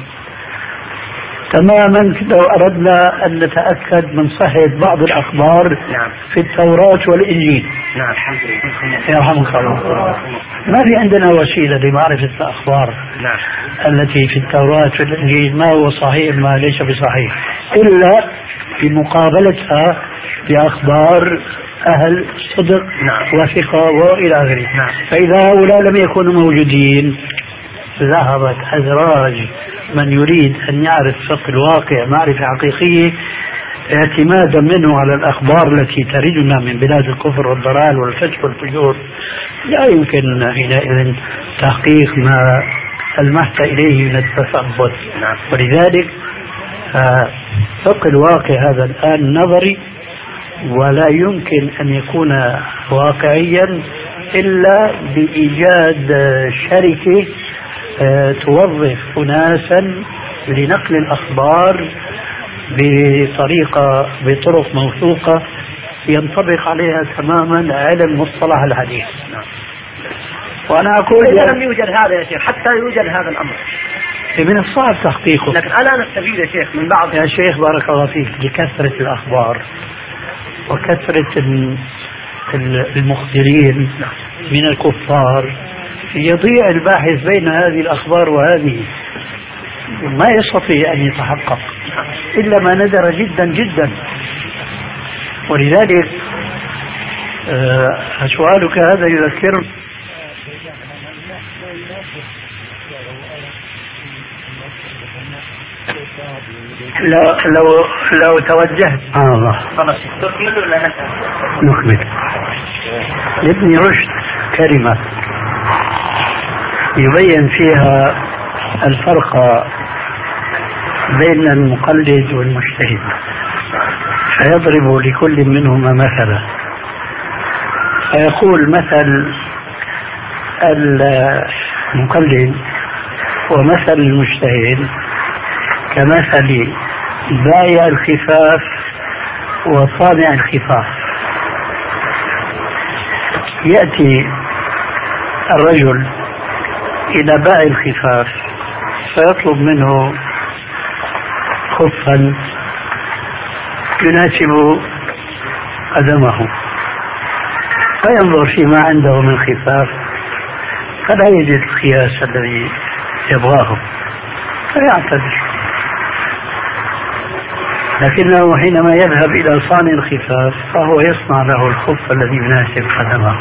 [SPEAKER 2] تماما لو أردنا أن نتأكد من صحة بعض الأخبار
[SPEAKER 1] نعم.
[SPEAKER 2] في التوراة والإنجيل
[SPEAKER 1] نعم.
[SPEAKER 2] يرحمك الله، ما في عندنا وسيلة لمعرفة الأخبار
[SPEAKER 1] نعم.
[SPEAKER 2] التي في التوراة والإنجيل ما هو صحيح ما ليس بصحيح إلا بمقابلتها بأخبار أهل صدق
[SPEAKER 1] نعم.
[SPEAKER 2] وثقة وإلى آخره.
[SPEAKER 1] نعم.
[SPEAKER 2] فإذا هؤلاء لم يكونوا موجودين ذهبت أدراج من يريد أن يعرف فقه الواقع معرفة حقيقية اعتمادا منه على الأخبار التي تردنا من بلاد الكفر والضلال والفسق والفجور. لا يمكن حينئذ تحقيق ما المحت إليه من التثبت. ولذلك فقه الواقع هذا الآن نظري ولا يمكن أن يكون واقعيا إلا بإيجاد شركة توظف أناسا لنقل الأخبار بطريقة بطرق موثوقة ينطبق عليها تماما علم مصطلح الحديث. وأنا أقول
[SPEAKER 1] إذا لم يوجد هذا يا شيخ حتى يوجد هذا الأمر
[SPEAKER 2] من الصعب تحقيقه.
[SPEAKER 1] لكن ألا نستفيد يا شيخ من بعض
[SPEAKER 2] يا شيخ بارك الله فيك لكثرة الأخبار وكثرة المخبرين من الكفار يضيع الباحث بين هذه الأخبار وهذه ما يستطيع أن يتحقق إلا ما ندر جدا جدا. ولذلك آه سؤالك هذا يذكرني لو لو لو توجهت آه الله
[SPEAKER 1] خلاص تكمل ولا
[SPEAKER 2] نكمل. لابن رشد كلمة يبين فيها الفرق بين المقلد والمجتهد فيضرب لكل منهما مثلا فيقول مثل المقلد ومثل المجتهد كمثل بائع الخفاف وصانع الخفاف. يأتي الرجل إلى بائع الخفاف فيطلب منه خفا يناسب قدمه فينظر فيما عنده من خفاف فلا يجد القياس الذي يبغاه فيعتذر. لكنه حينما يذهب إلى صانع الخفاف فهو يصنع له الخف الذي يناسب قدمه.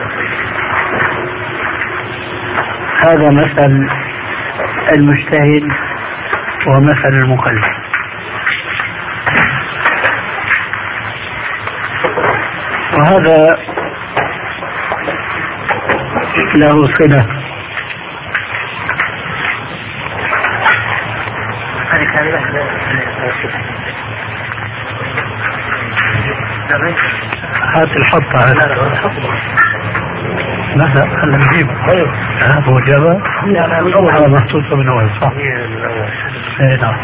[SPEAKER 2] هذا مثل المجتهد ومثل المقلد. وهذا له صلة هات الحطة ماذا خلنا نجيب هذا هو جابه هذا محطوطة من أول صح اي نعم.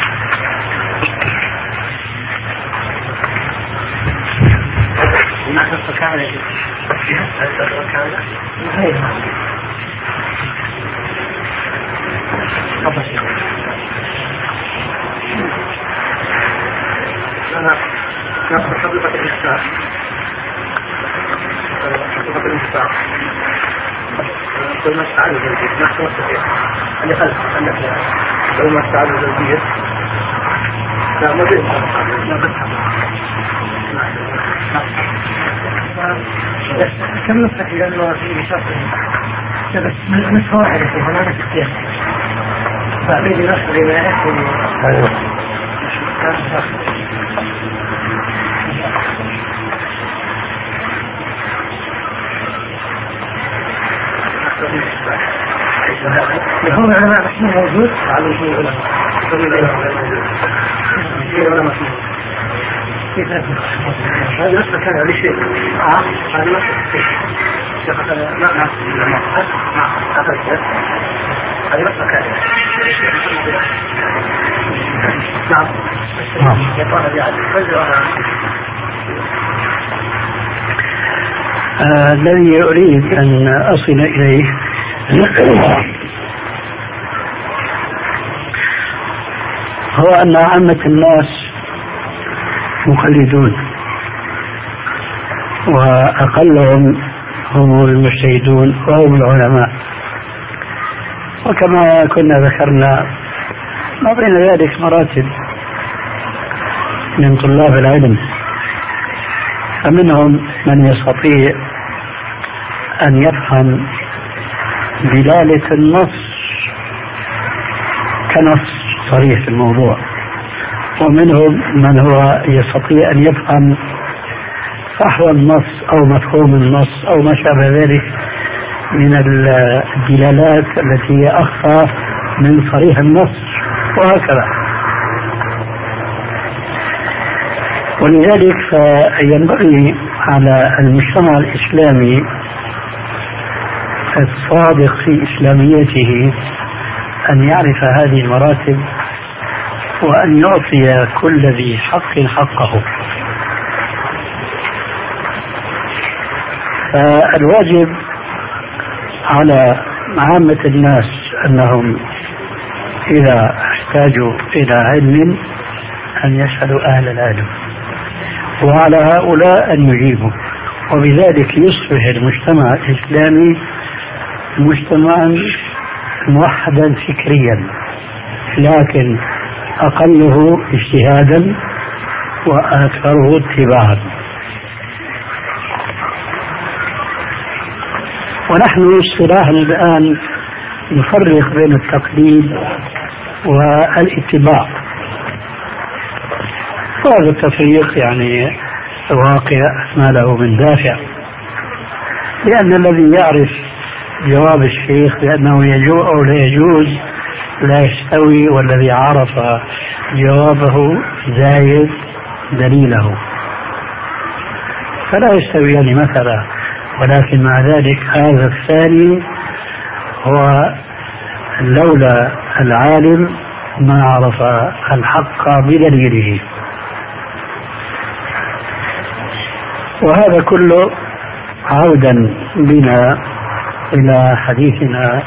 [SPEAKER 1] ناخذ حقيقة الإحساء حقيقة الإحساء كل ما استعاد الزوجية نحن نستطيع أن يخلق أنك كل ما استعاد الزوجية لا ما بين لا بتحب كم نفتح لأنه في شرط بس نسخة واحدة فيها ما نفتح فأريد نفس الرمايات يكون العلماء محسن موجود على الوجود ولا مسموع. هذا نفس كان عليه شيء. اه هذا نفس شيخ لا نعم نعم هذا نفس كان نعم
[SPEAKER 2] نعم. الذي أريد أن أصل إليه هو أن عامة الناس مقلدون وأقلهم هم المجتهدون وهم العلماء، وكما كنا ذكرنا ما بين ذلك مراتب من طلاب العلم، فمنهم من يستطيع أن يفهم دلالة النص كنص صريح في الموضوع، ومنهم من هو يستطيع أن يفهم فحوى النص أو مفهوم النص أو ما شابه ذلك من الدلالات التي هي أخفى من صريح النص وهكذا. ولذلك فينبغي على المجتمع الإسلامي الصادق في إسلاميته أن يعرف هذه المراتب وأن يعطي كل ذي حق حقه. فالواجب على عامة الناس أنهم إذا احتاجوا إلى علم أن يسألوا أهل العلم، وعلى هؤلاء أن يجيبوا، وبذلك يصبح المجتمع الإسلامي مجتمعا موحدا فكريا، لكن أقله اجتهادا وأكثره اتباعا. ونحن اصطلاحا الآن نفرق بين التقليد والاتباع، وهذا التفريق يعني واقع ما له من دافع، لأن الذي يعرف جواب الشيخ بأنه يجوز أو لا يجوز لا يستوي، والذي عرف جوابه زايد دليله، فلا يستويان مثلا. ولكن مع ذلك هذا الثاني هو لولا العالم ما عرف الحق بدليله. وهذا كله عودا بنا إلى حديثنا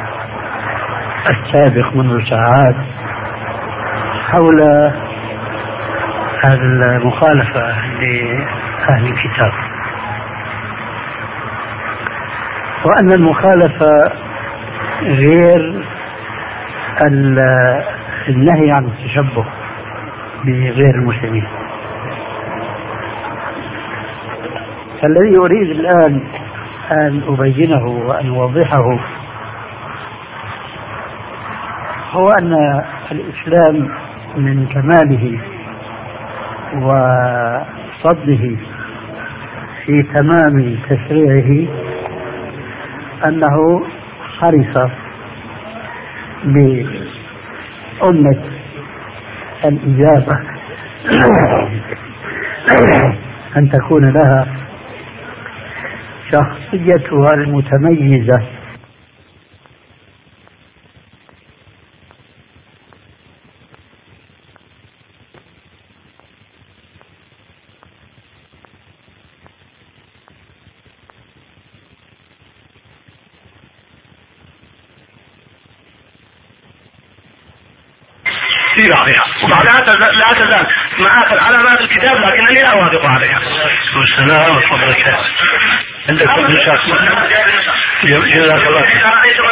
[SPEAKER 2] السابق منذ ساعات حول المخالفة لأهل الكتاب، وأن المخالفة غير النهي عن التشبه بغير المسلمين. فالذي أريد الآن أن أبينه وأن أوضحه هو أن الإسلام من كماله وفضله في تمام تشريعه أنه حرص بأمة الإجابة أن تكون لها شخصيتها المتميزة
[SPEAKER 1] سير عليها، وبعدها لا تزال معاك العلامات الكتاب لكنني لا أوافق عليها.
[SPEAKER 2] والسلام وفضلك عندك جزاك الله خير.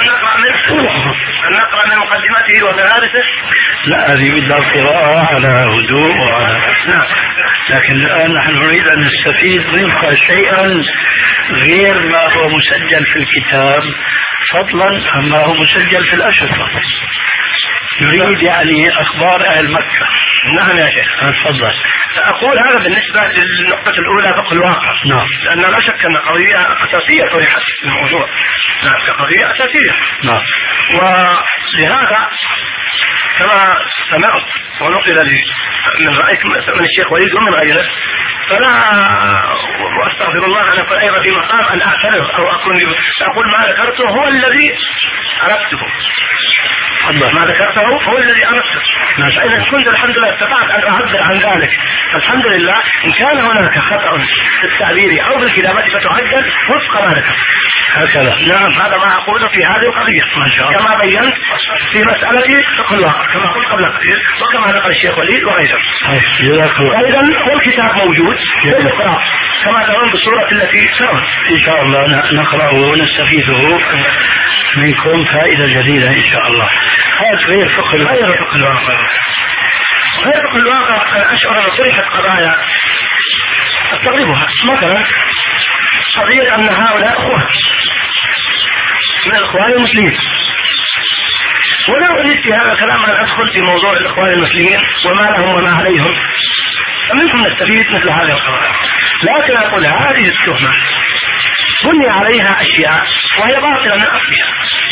[SPEAKER 1] أن نقرأ من مقدمته وثلاثه.
[SPEAKER 2] لا هذه بدها قراءة على هدوء وعلى نعم، لكن الآن نحن نريد أن نستفيد منك شيئا غير ما هو مسجل في الكتاب، فضلا عما هو مسجل في الأشرطة. نريد يعني أخبار أهل مكة.
[SPEAKER 1] نعم يا شيخ
[SPEAKER 2] تفضل.
[SPEAKER 1] أقول هذا بالنسبة للنقطة الأولى فقه الواقع.
[SPEAKER 2] نعم.
[SPEAKER 1] لأن لا شك أن قضية أساسية طرحت في الموضوع. نعم قضية أساسية.
[SPEAKER 2] نعم.
[SPEAKER 1] ولهذا كما سمعت ونقل لي من رأيك من الشيخ وليد ومن غيره، فلا واستغفر الله ان اكون ايضا في مقام ان اعترض او اكون اقول ما ذكرته هو الذي عرفته، ما ذكرته هو الذي عرفته. فاذا كنت الحمد لله استطعت ان اعبر عن ذلك الحمد لله. ان كان هناك خطأ في التعبير او في الكتابة فتعدل وفق ما ذكرت.
[SPEAKER 2] هكذا.
[SPEAKER 1] نعم هذا ما اقوله في هذه القضية كما بينت في مسألة فقه الواقع كما قلت قبل قليل وكما نقل الشيخ وليد وغيره. ايضا والكتاب موجود يقرأ كما ترون بالصورة التي ترون.
[SPEAKER 2] ان شاء الله نقرأه ونستفيده منكم فائدة جديدة ان شاء الله. هذا غير فقه
[SPEAKER 1] غير فقه الواقع. غير فقه الواقع انا اشعر ان طرحت قضايا استغربها، مثلا قضية ان هؤلاء اخوان من الاخوان المسلمين، ولا اريد في هذا الكلام ان ادخل في موضوع الاخوان المسلمين وما لهم وما عليهم، فمنهم نستفيد مثل هذه القضايا. لكن اقول هذه التهمة بني عليها اشياء وهي باطلة من اصلها.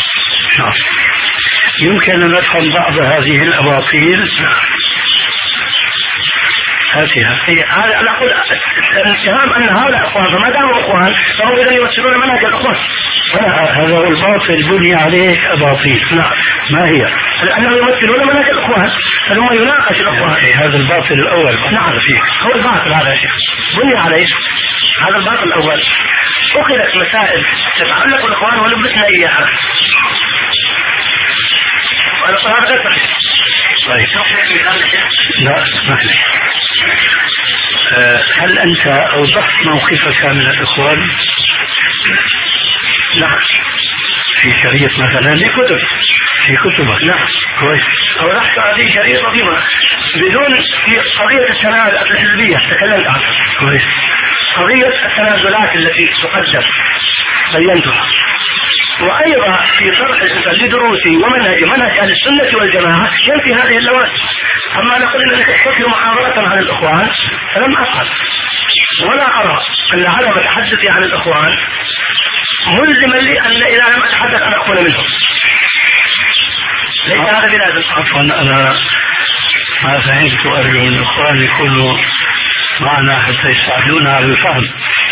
[SPEAKER 2] يمكن ان نفهم بعض هذه الاباطيل.
[SPEAKER 1] هاتها هذا انا اقول الاتهام ان هؤلاء اخوان، فما داموا اخوان فهم اذا يمثلون منهج الاخوان.
[SPEAKER 2] هذا هو الباطل بني عليه اباطيل.
[SPEAKER 1] نعم.
[SPEAKER 2] ما هي؟
[SPEAKER 1] انهم يمثلون منهج الاخوان ثم يناقش الاخوان.
[SPEAKER 2] هذا الباطل الاول.
[SPEAKER 1] نعم فيه هو الباطل هذا يا شيخ بني عليه هذا الباطل الاول. اخذت مسائل تتعلق بالاخوان ولبسنا اياها. وانا هذا غير صحيح.
[SPEAKER 2] طيب لا اسمح لي. هل أنت أوضحت موقفك من الإخوان؟
[SPEAKER 1] نعم.
[SPEAKER 2] في شريط مثلا؟
[SPEAKER 1] في كتب.
[SPEAKER 2] في كتبك؟
[SPEAKER 1] نعم.
[SPEAKER 2] كويس.
[SPEAKER 1] أوضحت هذه شريط رقيمة بدون في قضية التنازلات الحزبية تكلمت عنها.
[SPEAKER 2] كويس.
[SPEAKER 1] قضية التنازلات التي تقدم بينتها. وأيضا في طرح الإنسان لدروسي ومنهج منهج أهل السنة والجماعة ينفي هذه اللوازم. أما نقول أنك تحكي محاضرة عن الإخوان فلم أفعل، ولا أرى أن عدم تحدثي عن الإخوان ملزما لي أن إذا لم أتحدث أن أكون منهم. ليس هذا بلازم.
[SPEAKER 2] عفوا أنا ما فهمت، أرجو أن الإخوان يكونوا معنا حتى يساعدونا على الفهم.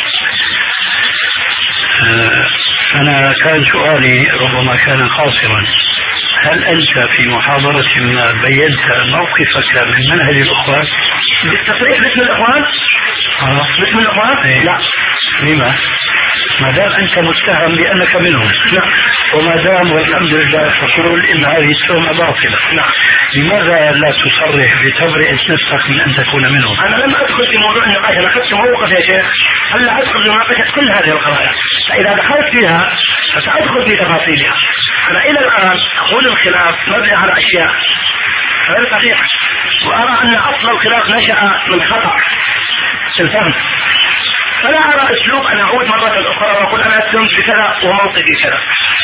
[SPEAKER 2] أنا كان سؤالي ربما كان قاصرا. هل أنت في محاضرة ما بينت موقفك من منهج الإخوان؟
[SPEAKER 1] بالتصريح باسم الإخوان؟
[SPEAKER 2] آه.
[SPEAKER 1] باسم الإخوان؟
[SPEAKER 2] إيه؟
[SPEAKER 1] لا.
[SPEAKER 2] لما؟ ما دام أنت متهم بأنك منهم.
[SPEAKER 1] نعم.
[SPEAKER 2] وما دام والحمد لله تقول إن هذه التهمة باطلة.
[SPEAKER 1] نعم.
[SPEAKER 2] لماذا لا تصرح بتبرئة نفسك من أن تكون منهم؟
[SPEAKER 1] أنا لم أدخل في موضوع النقاش، أنا أخذت موقف يا شيخ ألا أدخل في مناقشة كل هذه القضايا، فإذا دخلت فيها فسأدخل في تفاصيلها. أنا إلى الآن أقول الخلاف مبني على أشياء غير صحيحة، وأرى أن أصل الخلاف نشأ من خطأ في الفهم، فلا أرى أسلوب أن أعود مرة أخرى وأقول أنا أتهمت بكذا وموقفي كذا.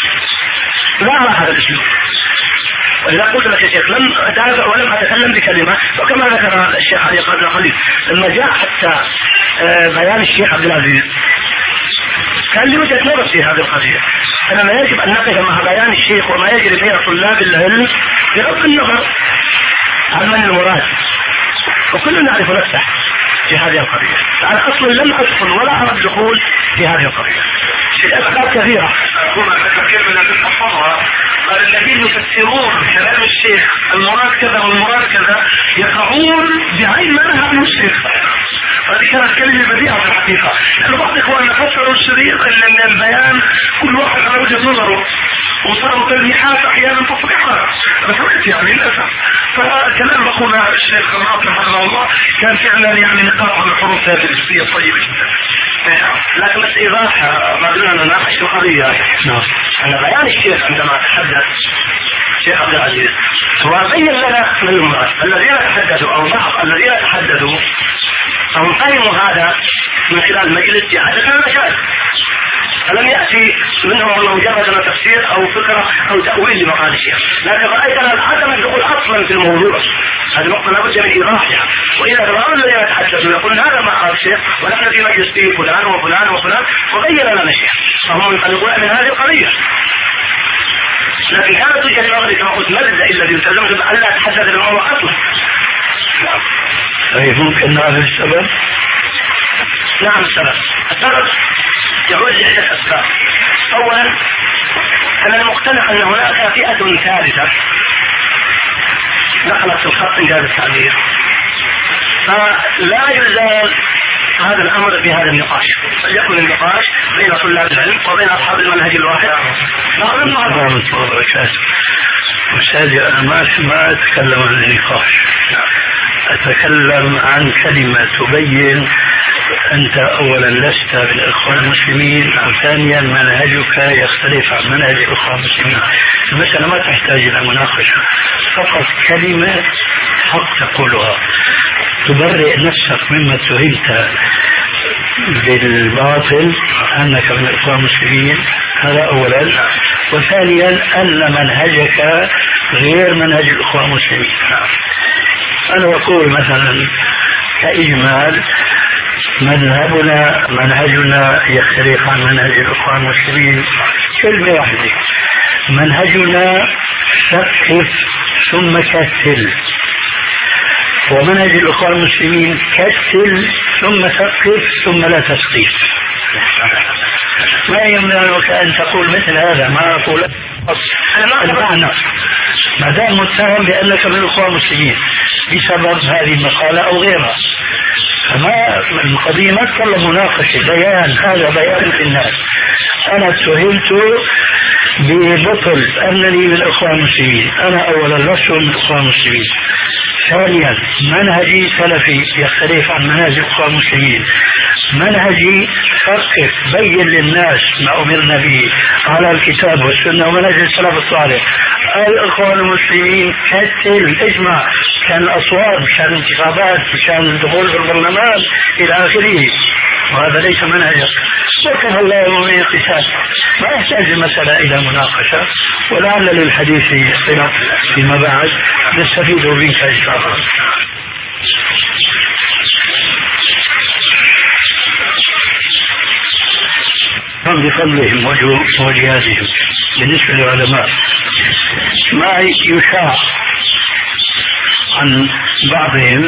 [SPEAKER 1] لا أرى هذا الأسلوب. وإذا قلت لك يا شيخ لم أدافع ولم أتكلم بكلمة، وكما ذكر الشيخ علي قبل قليل لما جاء حتى بيان الشيخ عبد العزيز كان لي وجهة نظر في هذه القضية. أنا ما يجب أن نقف مع بيان الشيخ وما يجري بين طلاب العلم بغض النظر عن من المراد، وكلنا نعرف نفسه في هذه القضية. فأنا أصلا لم أدخل ولا أرى الدخول في هذه القضية. في أسباب كثيرة أكون أتذكر من أن تحفظها. قال الذين يفسرون كلام الشيخ المراد كذا والمراد كذا يقعون بعين ما نهى عنه الشيخ. هذه كانت كلمة بديعة في الحقيقة، لأن بعض إخواننا فسروا الشريط إن البيان كل واحد على وجهة نظره، وصاروا تلميحات أحيانا تصريحات. أنا سمعت يعني للأسف. فكلام أخونا الشيخ الرافع رحمه الله كان فعلا يعني نقاط على الحروف هذه الجزئية طيبة جدا. لكن بس إيضاح ما بدنا نناقش القضية. أن بيان الشيخ عندما تحدث الشيخ عبد العزيز وبين لنا من المراد الذين تحدثوا أو بعض الذين تحدثوا فهم فهموا هذا من خلال مجلس جهادة المشايخ، فلم يأتي منهم مجرد تفسير أو فكرة أو تأويل لمقال الشيخ، لكن رأيتنا عدم الدخول أصلا في الموضوع. هذه نقطة لابد من إيضاحها. وإذا كانوا الذين يتحدثوا يقولون هذا ما قال الشيخ ونحن في مجلس فيه فلان وفلان وفلان وبين لنا الشيخ، فهم ينطلقون من هذه القضية. لكن كانت وجهة نظري كما قلت مبدأ الذي التزمت بأن لا أتحدث بالموضوع أصلا.
[SPEAKER 2] طيب ممكن نعرف السبب؟
[SPEAKER 1] نعم السبب السبب يعود لعدة أسباب. أولا أنا المقتنع أن هناك فئة ثالثة دخلت في الخط إن جاز التعبير، فلا يزال هذا الأمر بهذا النقاش، فليكن النقاش بين طلاب العلم وبين أصحاب المنهج الواحد.
[SPEAKER 2] نعم أستاذي أنا ما ما أتكلم عن النقاش، أتكلم عن كلمة تبين أنت أولا لست من الإخوان المسلمين، وثانيا منهجك يختلف عن منهج الإخوان المسلمين. المسألة ما تحتاج إلى مناقشة، فقط كلمة حق تقولها تبرئ نفسك مما اتهمت بالباطل أنك من الإخوان المسلمين، هذا أولا. وثانيا أن منهجك غير منهج الإخوان المسلمين. أنا أقول مثلا كإجمال مذهبنا منهجنا يختلف عن منهج الإخوان المسلمين كلمة واحدة، منهجنا ثقف ثم كتل، ومنهج الإخوان المسلمين كتل ثم ثقف ثم لا تثقيف. ما يمنعك أن تقول مثل هذا، ما أقول المعنى ما دام متهم بأنك من الإخوان المسلمين بسبب هذه المقالة أو غيرها. فما القضية ما تطلب مناقشة، بيان، هذا بيان في الناس. أنا اتهمت ببطل أنني من الإخوان المسلمين، أنا أولا لست من الإخوان المسلمين، ثانيا منهجي سلفي يختلف عن منهج الإخوان المسلمين، منهجي ثقف بين للناس ما أمرنا به على الكتاب والسنة ومنهج السلف الصالح. الإخوان المسلمين كتل اجمع، كان الأصوات، كان الانتخابات، كان الدخول في البرلمان إلى آخره، وهذا ليس منهجك. وكان الله من اقتصاد، ما يحتاج المسألة إلى مناقشة، ولعل للحديث فيما بعد نستفيد منك إن شاء الله. بفضلهم وجهادهم بالنسبة للعلماء ما يشاع عن بعضهم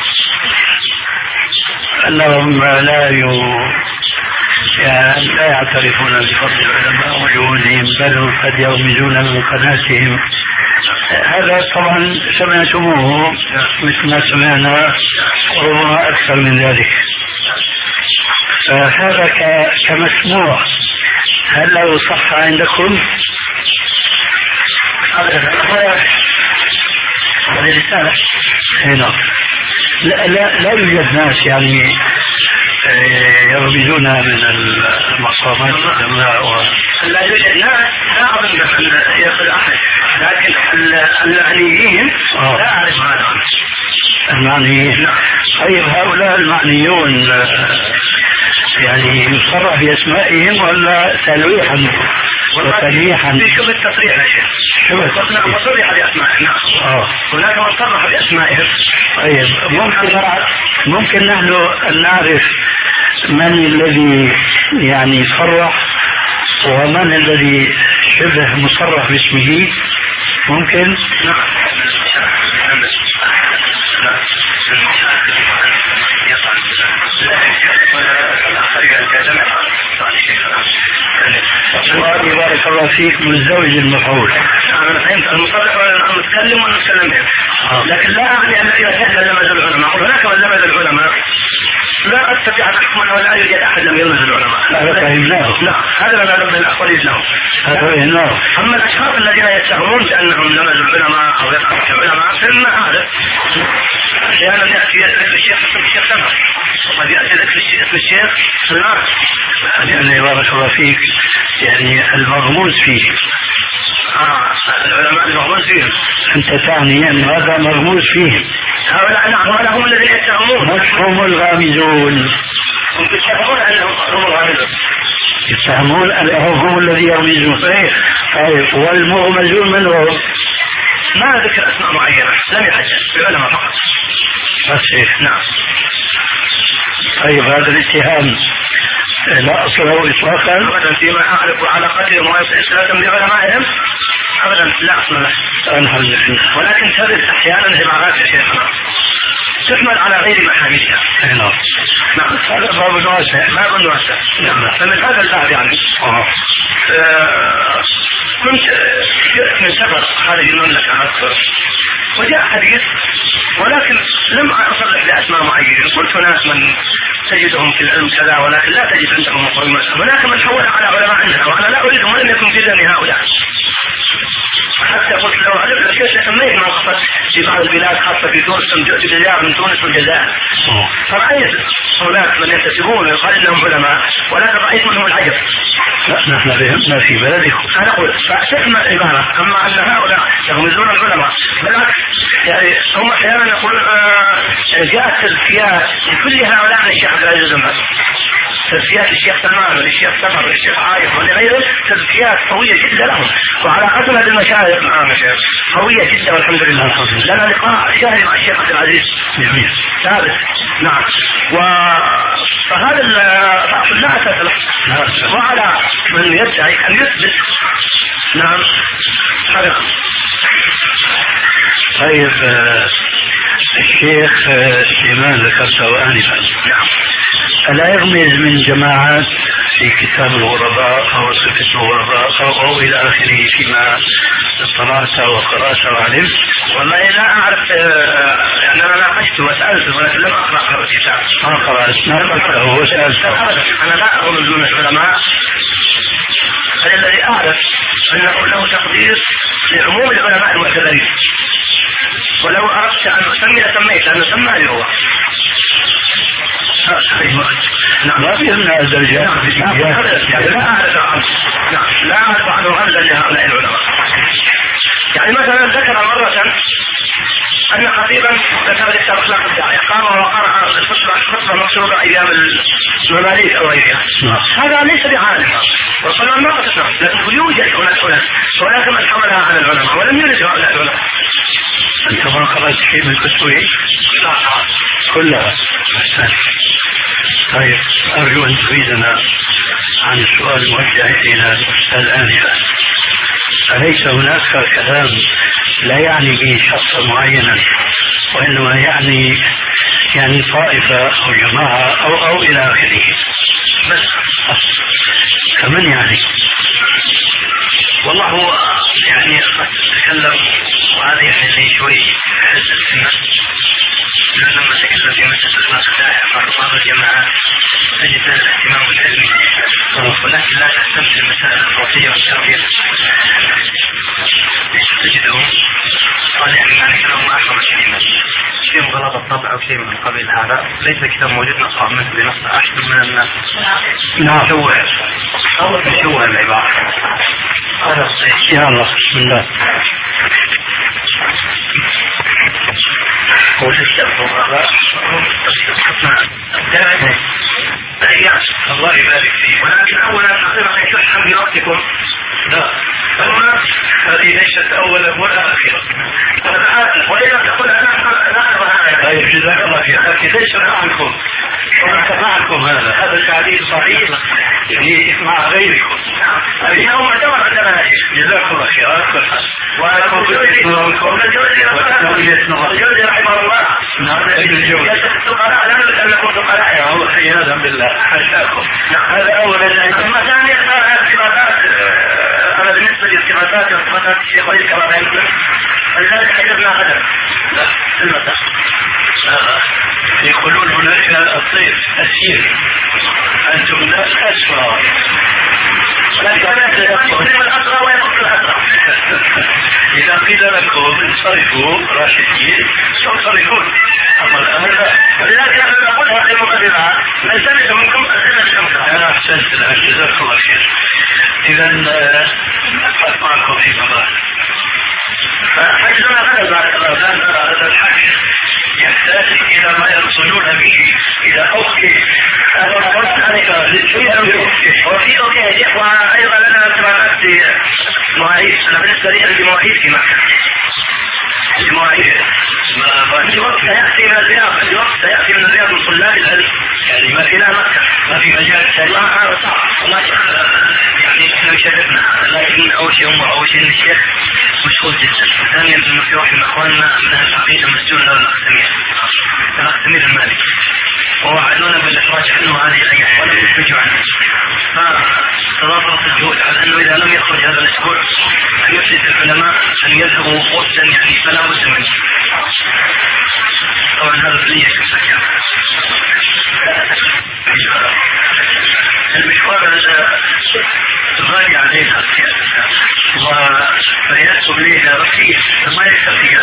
[SPEAKER 2] أنهم لا يعني لا يعترفون بفضل العلماء وجهودهم، بل قد يغمزون من قناتهم. هذا طبعا سمعتموه مثل ما سمعنا وربما أكثر من ذلك. فهذا كمسموع، هل له صح عندكم؟ هذا رسالة هنا. لا, لا, لا يوجد ناس يعني يغمزون من المقامات العلماء و...
[SPEAKER 1] لا يوجد ناس، لا أظن أن يقول أحد، لكن المعنيين
[SPEAKER 2] آه.
[SPEAKER 1] لا أعرف هذا
[SPEAKER 2] المعنيين. طيب هؤلاء المعنيون يعني يصرح بأسمائهم ولا تلويحا وتلويحا؟
[SPEAKER 1] في شبه التصريح يا شيخ، شبه مصرح بأسمائهم.
[SPEAKER 2] آه.
[SPEAKER 1] هناك من صرح بأسمائهم.
[SPEAKER 2] طيب ممكن ممكن نحن أن نعرف من الذي يعني صرح ومن الذي شبه مصرح باسمه؟ ممكن؟ الله بارك الله فيك مزدوج المفعول.
[SPEAKER 1] أنا فهمت المصرح والمتكلم والمتكلم به، لكن لا أعني أن إذا كان لمز العلماء، هناك من لمز العلماء لا أستطيع أن أحكم أنه لا يوجد أحد لم يلمز العلماء.
[SPEAKER 2] هذا فهمناه.
[SPEAKER 1] لا هذا ما نعلم من الأخوان له.
[SPEAKER 2] هذا فهمناه.
[SPEAKER 1] أما الأشخاص الذين يتهمون بأنهم لمزوا العلماء أو يقعوا العلماء فإن هذا أحيانا يأتي ذكر الشيخ اسم الشيخ سمر، وقد يأتي ذكر اسم الشيخ سلمان.
[SPEAKER 2] يعني بارك الله فيك يعني المغموس فيه.
[SPEAKER 1] آه العلماء المغموس فيهم.
[SPEAKER 2] أنت تعني أن هذا مغموس فيهم.
[SPEAKER 1] هؤلاء نعم هؤلاء هم الذين يتهمون.
[SPEAKER 2] هم الغامزون.
[SPEAKER 1] هم يتهمون أنهم هم الغامزون.
[SPEAKER 2] يتهمون أنهم هم الذين يغمزون.
[SPEAKER 1] صحيح.
[SPEAKER 2] طيب والمغمزون من هم؟
[SPEAKER 1] ما ذكر أسماء معينة، لم يحدث العلماء فقط.
[SPEAKER 2] صحيح.
[SPEAKER 1] نعم.
[SPEAKER 2] طيب هذا الاتهام لا أصل له إطلاقا.
[SPEAKER 1] أبدا فيما أعرف علاقتهم وإسلاتهم بعلمائهم ابدا لا اصل له. ولكن ترد احيانا عبارات يا شيخنا تحمل على غير محاملها. نعم هذا باب واسع باب واسع. نعم فمن هذا الباب يعني آه. آه كنت جئت من سفر خارج المملكه اذكر وجاء حديث ولكن لم اصرح باسماء معينين. قلت هناك من تجدهم في العلم كذا ولكن لا تجد عندهم مقومات. هناك من حول على علماء عندنا وانا لا اريدهم ولم يكن في ذهن هؤلاء. حتى قلت له علمنا كيف سميت موقفات في بعض البلاد خاصه في تونس جئت بالجزائر من تونس والجزائر فرأيت هناك من ينتسبون ويقال انهم علماء ولكن رايت منهم العجب.
[SPEAKER 2] نحن بهمنا في بلدكم.
[SPEAKER 1] انا اقول فتحمل العباره اما ان هؤلاء يغمزون العلماء بالعكس يعني هم احيانا يقولون آه جاءت تزكيات لكل هؤلاء من الشيخ عبد العزيز بن باز تزكيات للشيخ سلمان وللشيخ سمر وللشيخ عايض ولغيرهم تزكيات قويه جدا لهم وعلاقتنا بالمشايخ معنا قويه جدا والحمد لله. لنا لقاء شهري مع الشيخ عبد العزيز
[SPEAKER 2] جميل
[SPEAKER 1] ثابت. نعم و فهذا لا اساس له وعلى من يدعي ان يثبت. نعم هذا.
[SPEAKER 2] طيب الشيخ سليمان ذكرته آنفا ألا يغمز من جماعات في كتاب الغرباء أو صفة الغرباء أو, أو إلى آخره فيما اطلعت وقرأت وعلمت؟
[SPEAKER 1] والله لا أعرف يعني أنا ناقشت وسألت ولكن لم أقرأ هذا الكتاب.
[SPEAKER 2] ما قرأت ناقشته وسألت.
[SPEAKER 1] أنا لا أغمز من العلماء الذي أعرف أنه له تقدير لعموم العلماء المعتبرين ولو أردت أن أسمي لسميت أن أسمى هو.
[SPEAKER 2] ما فيهمنا الدرجات
[SPEAKER 1] يعني لا أعرف عنه. لا أعرف عنه غمزا لهؤلاء العلماء. يعني مثلا ذكر مرة أن خطيبا ذكر لكتاب أخلاق الداعية قام وقرأ الخطبة مقصودة أيام المماليك أو غيرها. هذا ليس بعالم وصلنا ما قصدنا لكن يوجد هناك هناك ولكن من حملها على العلماء ولم يرد هؤلاء العلماء.
[SPEAKER 2] أنت ما قرأت شيء من كتبه؟
[SPEAKER 1] لا
[SPEAKER 2] كلها. طيب أرجو أن تفيدنا عن السؤال الموجه إلى الأستاذ آنفا. أليس هناك كلام لا يعني به شخصا معينا وإنما يعني يعني طائفة أو جماعة أو أو إلى آخره؟
[SPEAKER 1] بس
[SPEAKER 2] كمن يعني؟
[SPEAKER 1] والله هو يعني قد تتكلم وهذا يعني شوي حزب السنة لما تكلم في مسألة أخلاق الداعية بعض الجماعات تجد الاهتمام العلمي ولكن لا تهتم بالمسائل الفرعية والشرعية تجدهم قال يعني معنى كلام آخر كلمة شيء مغلط الطبع أو شيء من قبيل هذا ليس كتاب موجود نقرأ منه بنص أحسن من الناس.
[SPEAKER 2] نعم
[SPEAKER 1] شوه أو يشوه العبارة. هذا الصحيح.
[SPEAKER 2] يا الله بسم الله.
[SPEAKER 1] الله يبارك فيك ولكن أولا حقيقة يشحن بوقتكم. لا هذه ليست أولا ولا أخيرا وإذا تقول أنا نحن هذا.
[SPEAKER 2] طيب جزاك الله خير. لكن ليس معكم معكم هذا هذا التعليل صحيح يعني مع غيركم.
[SPEAKER 1] هذه هو معتبر عندنا.
[SPEAKER 2] جزاك الله خير.
[SPEAKER 1] الجوزي رحمه الله
[SPEAKER 2] الفقراء لا نريد أن نكون فقراء والله عياذا بالله حاشاكم.
[SPEAKER 1] هذا أولا. ثم ثانيا ارتباطات أنا بالنسبة لارتباطات ارتباطات الشيخ وليد كما يمكن فلذلك حجزنا غدا في المساء.
[SPEAKER 2] يقولون هناك الصيف السير أنتم لا أسرى
[SPEAKER 1] يقدم الأسرى ويقص الأسرى.
[SPEAKER 2] إذا قيل لكم انصرفوا راشدين تنصرفون.
[SPEAKER 1] لذلك نحن نقول هذه المقدمة نلتمس منكم أسئلة الأمثلة.
[SPEAKER 2] أحسنت الآن جزاك الله خير. إذا أسمعكم في مرة
[SPEAKER 1] حجزنا غدا بارك الله.
[SPEAKER 2] هذا الحج يحتاج إلى ما يرسلون به إلى أوكي.
[SPEAKER 1] أنا قلت وفي أوكي وأيضا لنا ارتباطات بمواعيد. أنا بالنسبة لي عندي مواعيد في مكة. عندي مواعيد. عندي وقت سيأتي من الرياض. عندي وقت سيأتي من الرياض من طلاب العلم
[SPEAKER 2] يعني ما
[SPEAKER 1] إلى مكة.
[SPEAKER 2] ما في مجال ثاني.
[SPEAKER 1] هذا صعب والله يعني احنا شرفنا لكن أول شيء أول شيء الشيخ مشغول جدا. ثانيا إنه في واحد من إخواننا من أهل العقيدة مسجون له الأقسمية الأقسمية المالك ووعدونا بالإخراج عنه هذه الأيام ولم يخرجوا عنه. فتضافرت الجهود على أنه إذا لم يخرج هذا الأسبوع أن يفلت العلماء أن يذهبوا وفدا يعني فلا بد منه. طبعا هذا بنية المشوار هذا غالي عليها ويكتب لها رخيص ما يستطيع،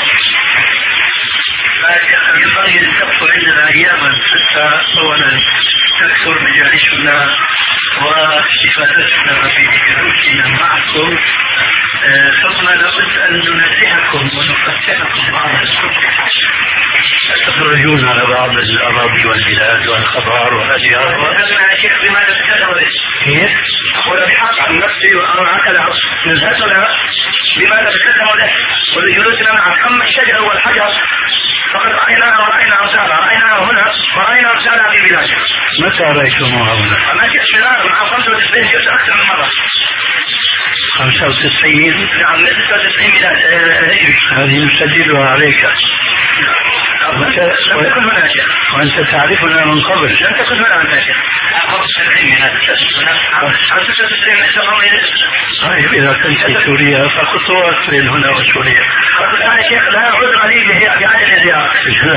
[SPEAKER 1] لكن ينبغي أن تبقى عندنا أياما حتى أولا تكثر مجالسنا واستفادتنا في دروسنا معكم، ثم لابد أن ننزهكم ونفتحكم بعض الكتب.
[SPEAKER 2] تخرجون على بعض الأراضي والبلاد والخضار والأشجار.
[SPEAKER 1] هذا يا شيخ بماذا تكتب
[SPEAKER 2] كيف؟
[SPEAKER 1] أقول بحق عن نفسي وهكذا نزهتنا بماذا تكتب له ولجلوسنا مع أما الشجر والحجر فقد رأيناها ورأينا أمثالها، رأيناها هنا ورأينا أمثالها في بلادنا.
[SPEAKER 2] متى رأيتموها هنا؟
[SPEAKER 1] أنا جئت في الآن مع خمسة وتسعين جئت أكثر من مرة.
[SPEAKER 2] خمسة وتسعين؟
[SPEAKER 1] نعم ستة وتسعين ميلاد هجري.
[SPEAKER 2] هذه نسجلها عليك.
[SPEAKER 1] وأنت لم تكن هنا يا شيخ.
[SPEAKER 2] وأنت تعرفنا من قبل.
[SPEAKER 1] لم تكن هنا أنت يا شيخ. خمسة وسبعين ميلاد. ستة وتسعين
[SPEAKER 2] طيب إذا كنت في سوريا فخطوات بين هنا وسوريا.
[SPEAKER 1] أنا شيخ لا عذر لي بعدم الزيارة.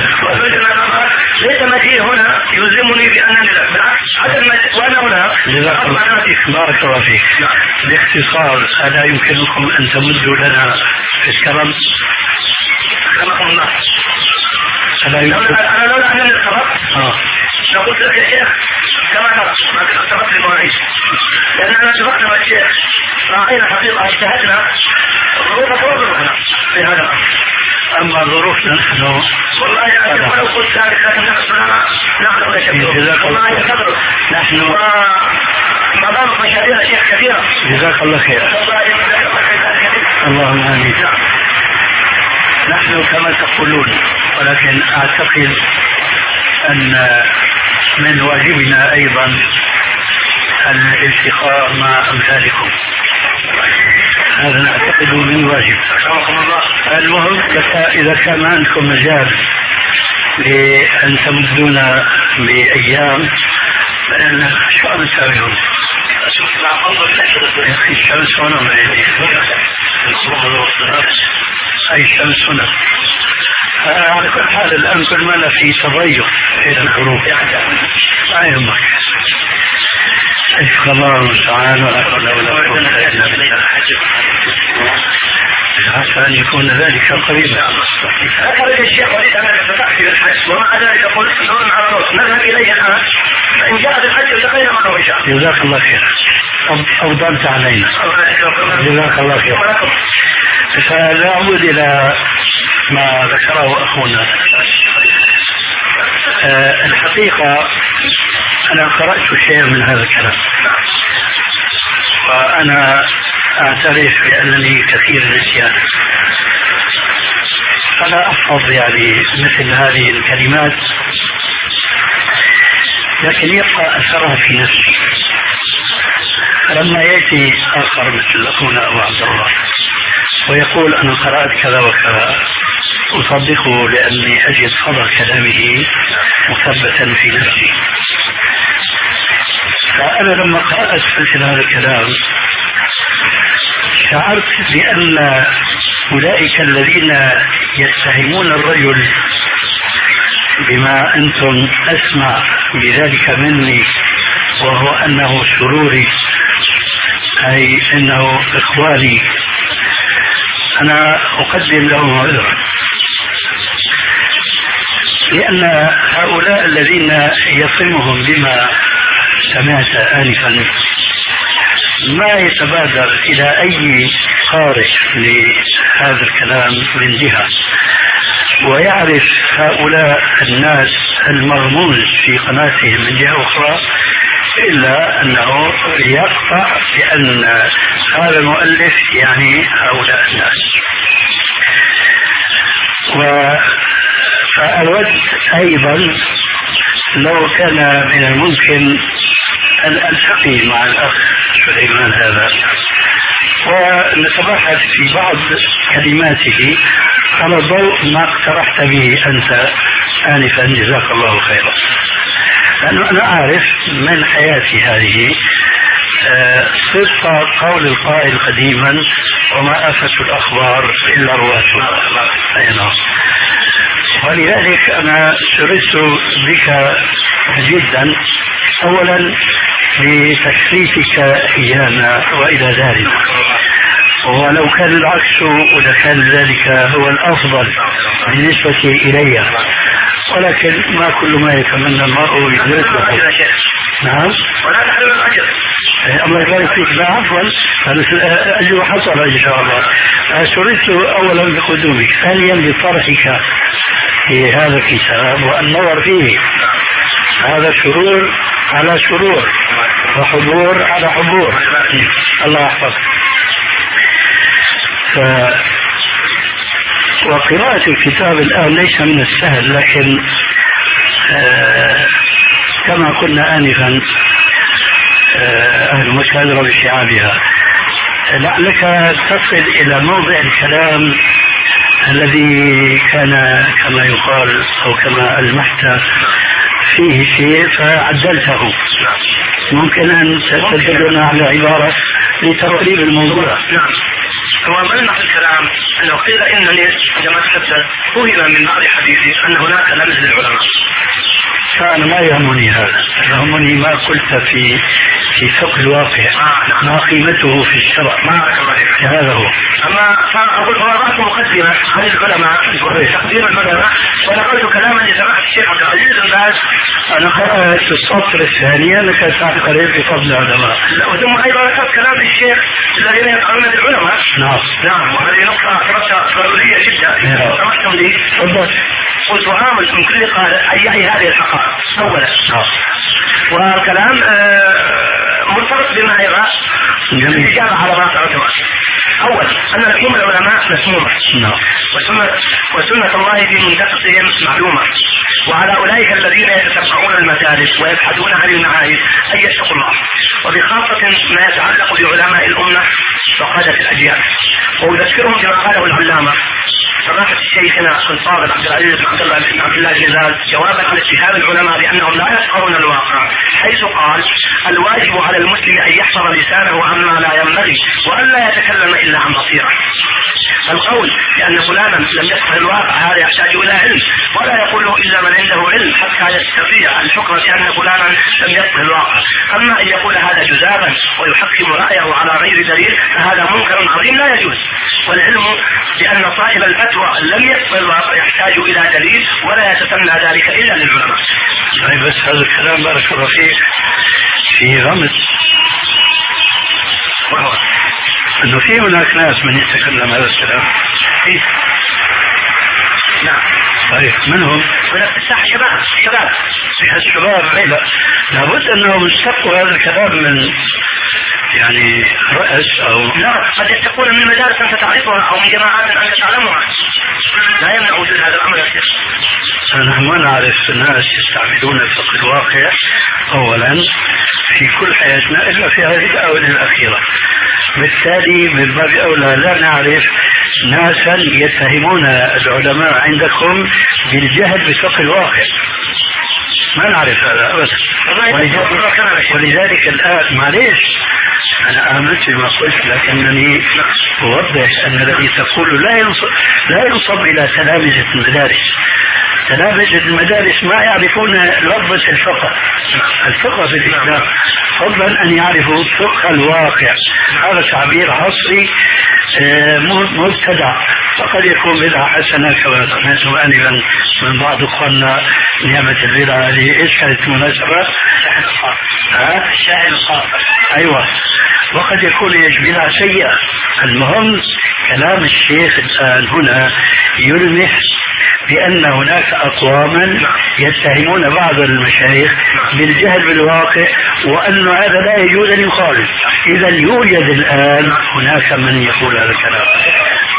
[SPEAKER 1] ليس مجيء هنا يلزمني بأنني لا، بالعكس عدم وأنا هنا.
[SPEAKER 2] بارك الله فيك. باختصار ألا يمكنكم أن تمدوا لنا في الكرم؟
[SPEAKER 1] كرمكم الله.
[SPEAKER 2] ألا يمكن
[SPEAKER 1] أنا لولا أنني الكرم لقلت لك يا شيخ كما ترى ما تركت المواعيد، لأننا اتفقنا مع الشيخ راعينا حقيقة اجتهدنا ظروف توظفنا في هذا الأمر.
[SPEAKER 2] أما ظروفنا نحن
[SPEAKER 1] والله يا شيخ ولو قلت ذلك لكن نحن نحن نشكر والله يكبر
[SPEAKER 2] نحن
[SPEAKER 1] مضامن مشاريع شيخ كثيرة.
[SPEAKER 2] جزاك الله خير. اللهم آمين. نحن كما تقولون، ولكن أعتقد أن من واجبنا أيضا الالتقاء مع أمثالكم. هذا نعتقد من واجب. المهم إذا كان عندكم مجال لأن تمدونا بأيام فإن شو أمثالهم؟ يا أخي الشمس هنا أي شمس هنا. على كل حال الآن كل ما في تضيق في الحروف لا يهمك. أشكر الله تعالى ولا حول ولا قوة إلا بالله. عسى أن يكون ذلك قريبا.
[SPEAKER 1] ذكر الشيخ وليد أنك ستأتي بالحج ومع ذلك يقول نور على نور نذهب إليه الآن فإن جاءت الحج التقينا معه إن شاء الله.
[SPEAKER 2] جزاك الله خير. أفضلت علينا. جزاك الله خير. فلا أعود إلى ما ذكره أخونا. أه الحقيقة أنا قرأت شيئا من هذا الكلام وأنا أعترف بأنني كثير النسيان، فلا أحفظ يعني مثل هذه الكلمات، لكن يبقى أثرها في نفسي. فلما يأتي آخر مثل أخونا أبو عبد الله ويقول أنا قرأت كذا وكذا أصدقه لأني أجد صدى كلامه مثبتا في نفسي. فأنا لما قرأت مثل هذا الكلام شعرت بأن أولئك الذين يتهمون الرجل بما أنتم أسمع بذلك مني وهو أنه سروري أي أنه إخواني، أنا أقدم لهم عذرا، لأن هؤلاء الذين يصمهم بما سمعت آنفا ما يتبادر إلى أي قارئ لهذا الكلام من جهة، ويعرف هؤلاء الناس المرموز في قناتهم من جهة أخرى إلا أنه يقطع بأن هذا المؤلف يعني هؤلاء الناس. فأود أيضا لو كان من الممكن أن ألتقي مع الأخ سليمان هذا ونتبحث في بعض كلماته على ضوء ما اقترحت به أنت آنفا، جزاك الله خيرا. لأنه أنا أعرف من حياتي هذه صدق قول القائل قديما: وما أفت الأخبار إلا رواتها. ولذلك أنا سررت بك جدا، أولا بتشريفك إيانا وإلى ذلك، ولو كان العكس ولكان ذلك هو الأفضل بالنسبة إلي، ولكن ما كل ما يتمنى المرء يدركه. نعم، ولا تحرم الأجر. الله يبارك فيك. لا عفوا، الأجر حصل إن شاء الله. سررت أولا بقدومك، ثانيا بطرحك في هذا الكتاب والنظر فيه. هذا سرور على سرور وحضور على حضور. الله يحفظك. ف... وقراءة الكتاب الآن ليس من السهل، لكن آه كما قلنا آنفا آه أهل مكابرة بشعابها، لعلك تصل إلى موضع الكلام الذي كان كما يقال أو كما ألمحت فيه شيء فعدلته. ممكن أن تدلنا على عبارة لتقريب الموضوع.
[SPEAKER 1] نعم، هو ملمح الكلام أنه قيل إنني عندما تحدث فهم من بعض حديثي أن هناك لمز للعلماء.
[SPEAKER 2] فأنا ما يهمني هذا، يهمني ما قلت في في فقه الواقع.
[SPEAKER 1] آه
[SPEAKER 2] ما قيمته في الشرع.
[SPEAKER 1] ما
[SPEAKER 2] هذا هو.
[SPEAKER 1] أما فأقول وضعت مقدمة عن العلماء تقديم العلماء، ونقلت كلاما لسماحة الشيخ عبد العزيز بن باز.
[SPEAKER 2] أنا قرأت السطر الثاني أنك تعترف بفضل العلماء،
[SPEAKER 1] وثم أيضا ذكرت كلام الشيخ الذين يقعون بالعلماء.
[SPEAKER 2] نعم
[SPEAKER 1] نعم، وهذه نقطة اعتبرتها ضرورية جدا. سمحتم لي
[SPEAKER 2] تفضل.
[SPEAKER 1] قلت عامل من كل قال أي هذه الحقائق أولا. والكلام مرتبط بما يرى الإجابة على ما تعتبر. أول أن لحوم العلماء مسمومة، وسنة, وسنة الله في منتقصهم معلومة، وعلى أولئك الذين يتتبعون المجالس ويبحثون عن المعايب أن يتقوا الله، وبخاصة ما يتعلق بعلماء الأمة وقادة الأجيال. وأذكرهم بما قاله العلامة سماحة شيخنا الفاضل عبد العزيز بن عبد الله بن عبد الله بن باز جوابا عن اتهام العلماء بأنهم لا يفقهون الواقع، حيث قال: الواجب على المسلم أن يحفظ لسانه عما لا ينبغي وأن لا يتكلم إلا عن بصيرة. القول بأن فلانا لم يفقه الواقع هذا يحتاج إلى علم، ولا يقوله إلا من عنده علم حتى يستطيع الحكم بأن فلانا لم يفقه الواقع. أما أن يقول هذا جذابا ويحكم رأيه على غير دليل فهذا منكر عظيم لا يجوز. والعلم بأن صاحب الفتوى لم يفقه الواقع يحتاج إلى دليل، ولا يتسنى ذلك إلا للعلماء.
[SPEAKER 2] طيب بس هذا الكلام بارك الله فيك في غمز، وهو أنه في هناك ناس من يتكلم هذا الكلام.
[SPEAKER 1] إيه؟ نعم.
[SPEAKER 2] طيب منهم؟
[SPEAKER 1] ولا الساحة شباب شباب
[SPEAKER 2] في الشباب. لا لابد أنهم يستقوا هذا الكلام من يعني رأس أو
[SPEAKER 1] لا، قد يتقون من مدارس أنت تعرفها أو من جماعات أنت تعلمها، لا يمنع وجود هذا الأمر.
[SPEAKER 2] نحن ما نعرف الناس يستعملون الفقه الواقع أولا في كل حياتنا إلا في هذه الآونة الأخيرة، بالتالي من باب أولى لا نعرف ناسا يتهمون العلماء عندكم بالجهل بفقه الواقع، ما نعرف هذا أبدا. ولذلك الآن معليش أنا آمنت بما قلت، لكنني أوضح أن الذي تقول لا ينصب, لا ينصب إلى تلامذة المدارس. تلامذة المدارس ما يعرفون لفظة الفقه الفقه في الإسلام، فضلا أن يعرفوا فقه الواقع. هذا تعبير عصري مبتدع، وقد يكون بدعة حسنة كما سمعتم آنفا من بعض أخواننا نعمة البدعة هذه. إيش كانت المناسبة؟
[SPEAKER 1] الشاهد الخاطر.
[SPEAKER 2] أيوة، وقد يكون بدعة سيئة. المهم كلام الشيخ الآن هنا يلمح بأن هناك أقواما يتهمون بعض المشايخ بالجهل بالواقع، وأن هذا لا يجوز أن يقال. إذا يوجد الآن هناك من يقول هذا الكلام.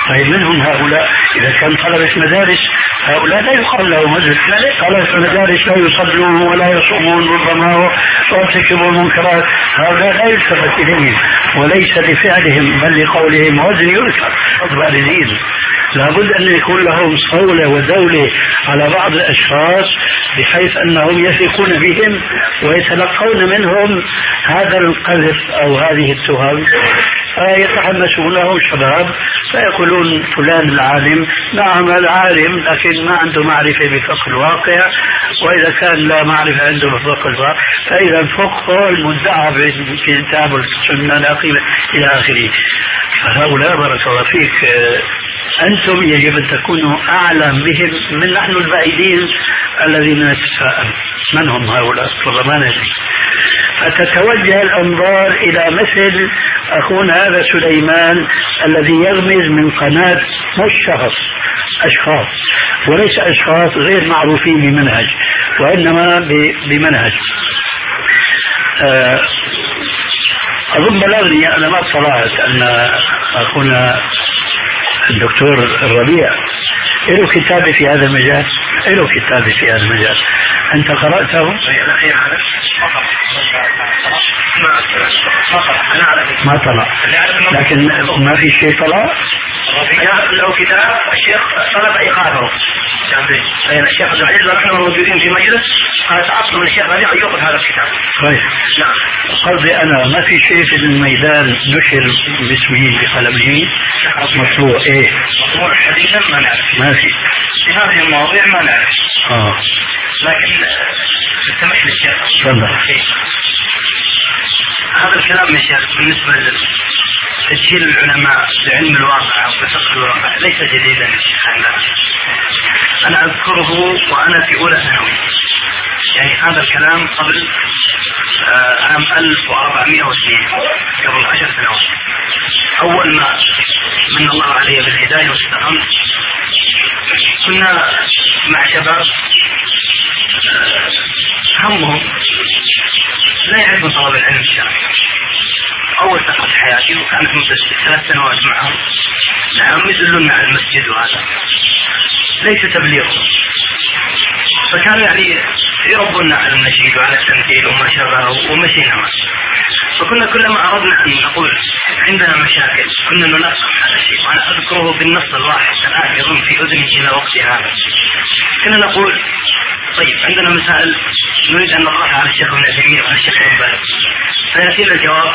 [SPEAKER 2] طيب منهم هؤلاء إذا كان طلبة مدارس، هؤلاء لا يقال لهم مجلس، طلبة مدارس لا يصلون ولا يصومون ربما ويرتكبوا المنكرات، هؤلاء لا يلتفت إليهم وليس لفعلهم بل لقولهم وزن يذكر البارزين. لابد أن يكون لهم صولة ودولة على بعض الأشخاص بحيث أنهم يثقون بهم ويتلقون منهم هذا القذف أو هذه التهم، فيتحمسونهم شباب فيقولون فلان العالم. نعم العالم لكن ما عنده معرفة بفقه الواقع، وإذا كان لا معرفة عنده بفقه الواقع فإذا فقه المدعى بالكتاب والسنة لا قيمة إلى آخره. فهؤلاء بارك الله فيك أنتم يجب أن تكونوا أعلم بهم من نحن البعيدين الذين نتساءل من هم هؤلاء والله ما ندري. فتتوجه الأنظار إلى مثل أخونا هذا سليمان الذي يغمز من قناة مش شخص، أشخاص، وليس أشخاص غير معروفين بمنهج وإنما بمنهج. أه أظن بلغني أنا ما اطلعت أن أخونا الدكتور الربيع له كتابة في هذا المجال، له كتابة في هذا المجال، أنت قرأته؟ ما طلع، لكن ما في شيء طلع.
[SPEAKER 1] له كتاب الشيخ طلب إيقافه، يعني الشيخ عبد العزيز ونحن موجودين في مجلس قال تعطل من الشيخ ربيع يوقف هذا الكتاب.
[SPEAKER 2] طيب
[SPEAKER 1] نعم.
[SPEAKER 2] قصدي أنا ما في شيء في الميدان نشر باسمه بقلمه مطبوع. إيه
[SPEAKER 1] مطبوع حديثا ما نعرف،
[SPEAKER 2] ما في
[SPEAKER 1] في هذه المواضيع ما نعرف.
[SPEAKER 2] آه.
[SPEAKER 1] لكن سمح لي الشيخ
[SPEAKER 2] تفضل.
[SPEAKER 1] هذا الكلام يا شيخ بالنسبة لتسجيل العلماء بعلم الواقع أو بفقه الواقع ليس جديدا يا شيخ عندنا. أنا أذكره وأنا في أولى ثانوي، يعني هذا الكلام قبل آه عام ألف وأربعمائة واثنين، قبل عشر سنوات. أول ما من الله علي بالهداية واستقمت كنا مع شباب همهم لا يعرفون طلب العلم الشرعي. أول فترة حياتي وكانت مدة ثلاث سنوات معهم، نعم يدلون على المسجد وهذا ليس تبليغهم، فكانوا يعني يربونا على النشيد وعلى التمثيل وما شابه ومشينا معه. فكنا كلما أردنا أن نقول عندنا مشاكل كنا نناقش هذا الشيء، وأنا أذكره بالنص الواحد الآن يظن في أذني إلى وقت هذا. كنا نقول طيب عندنا مسائل نريد أن نطرحها على الشيخ ابن تيمية وعلى الشيخ ابن باز، فيأتينا الجواب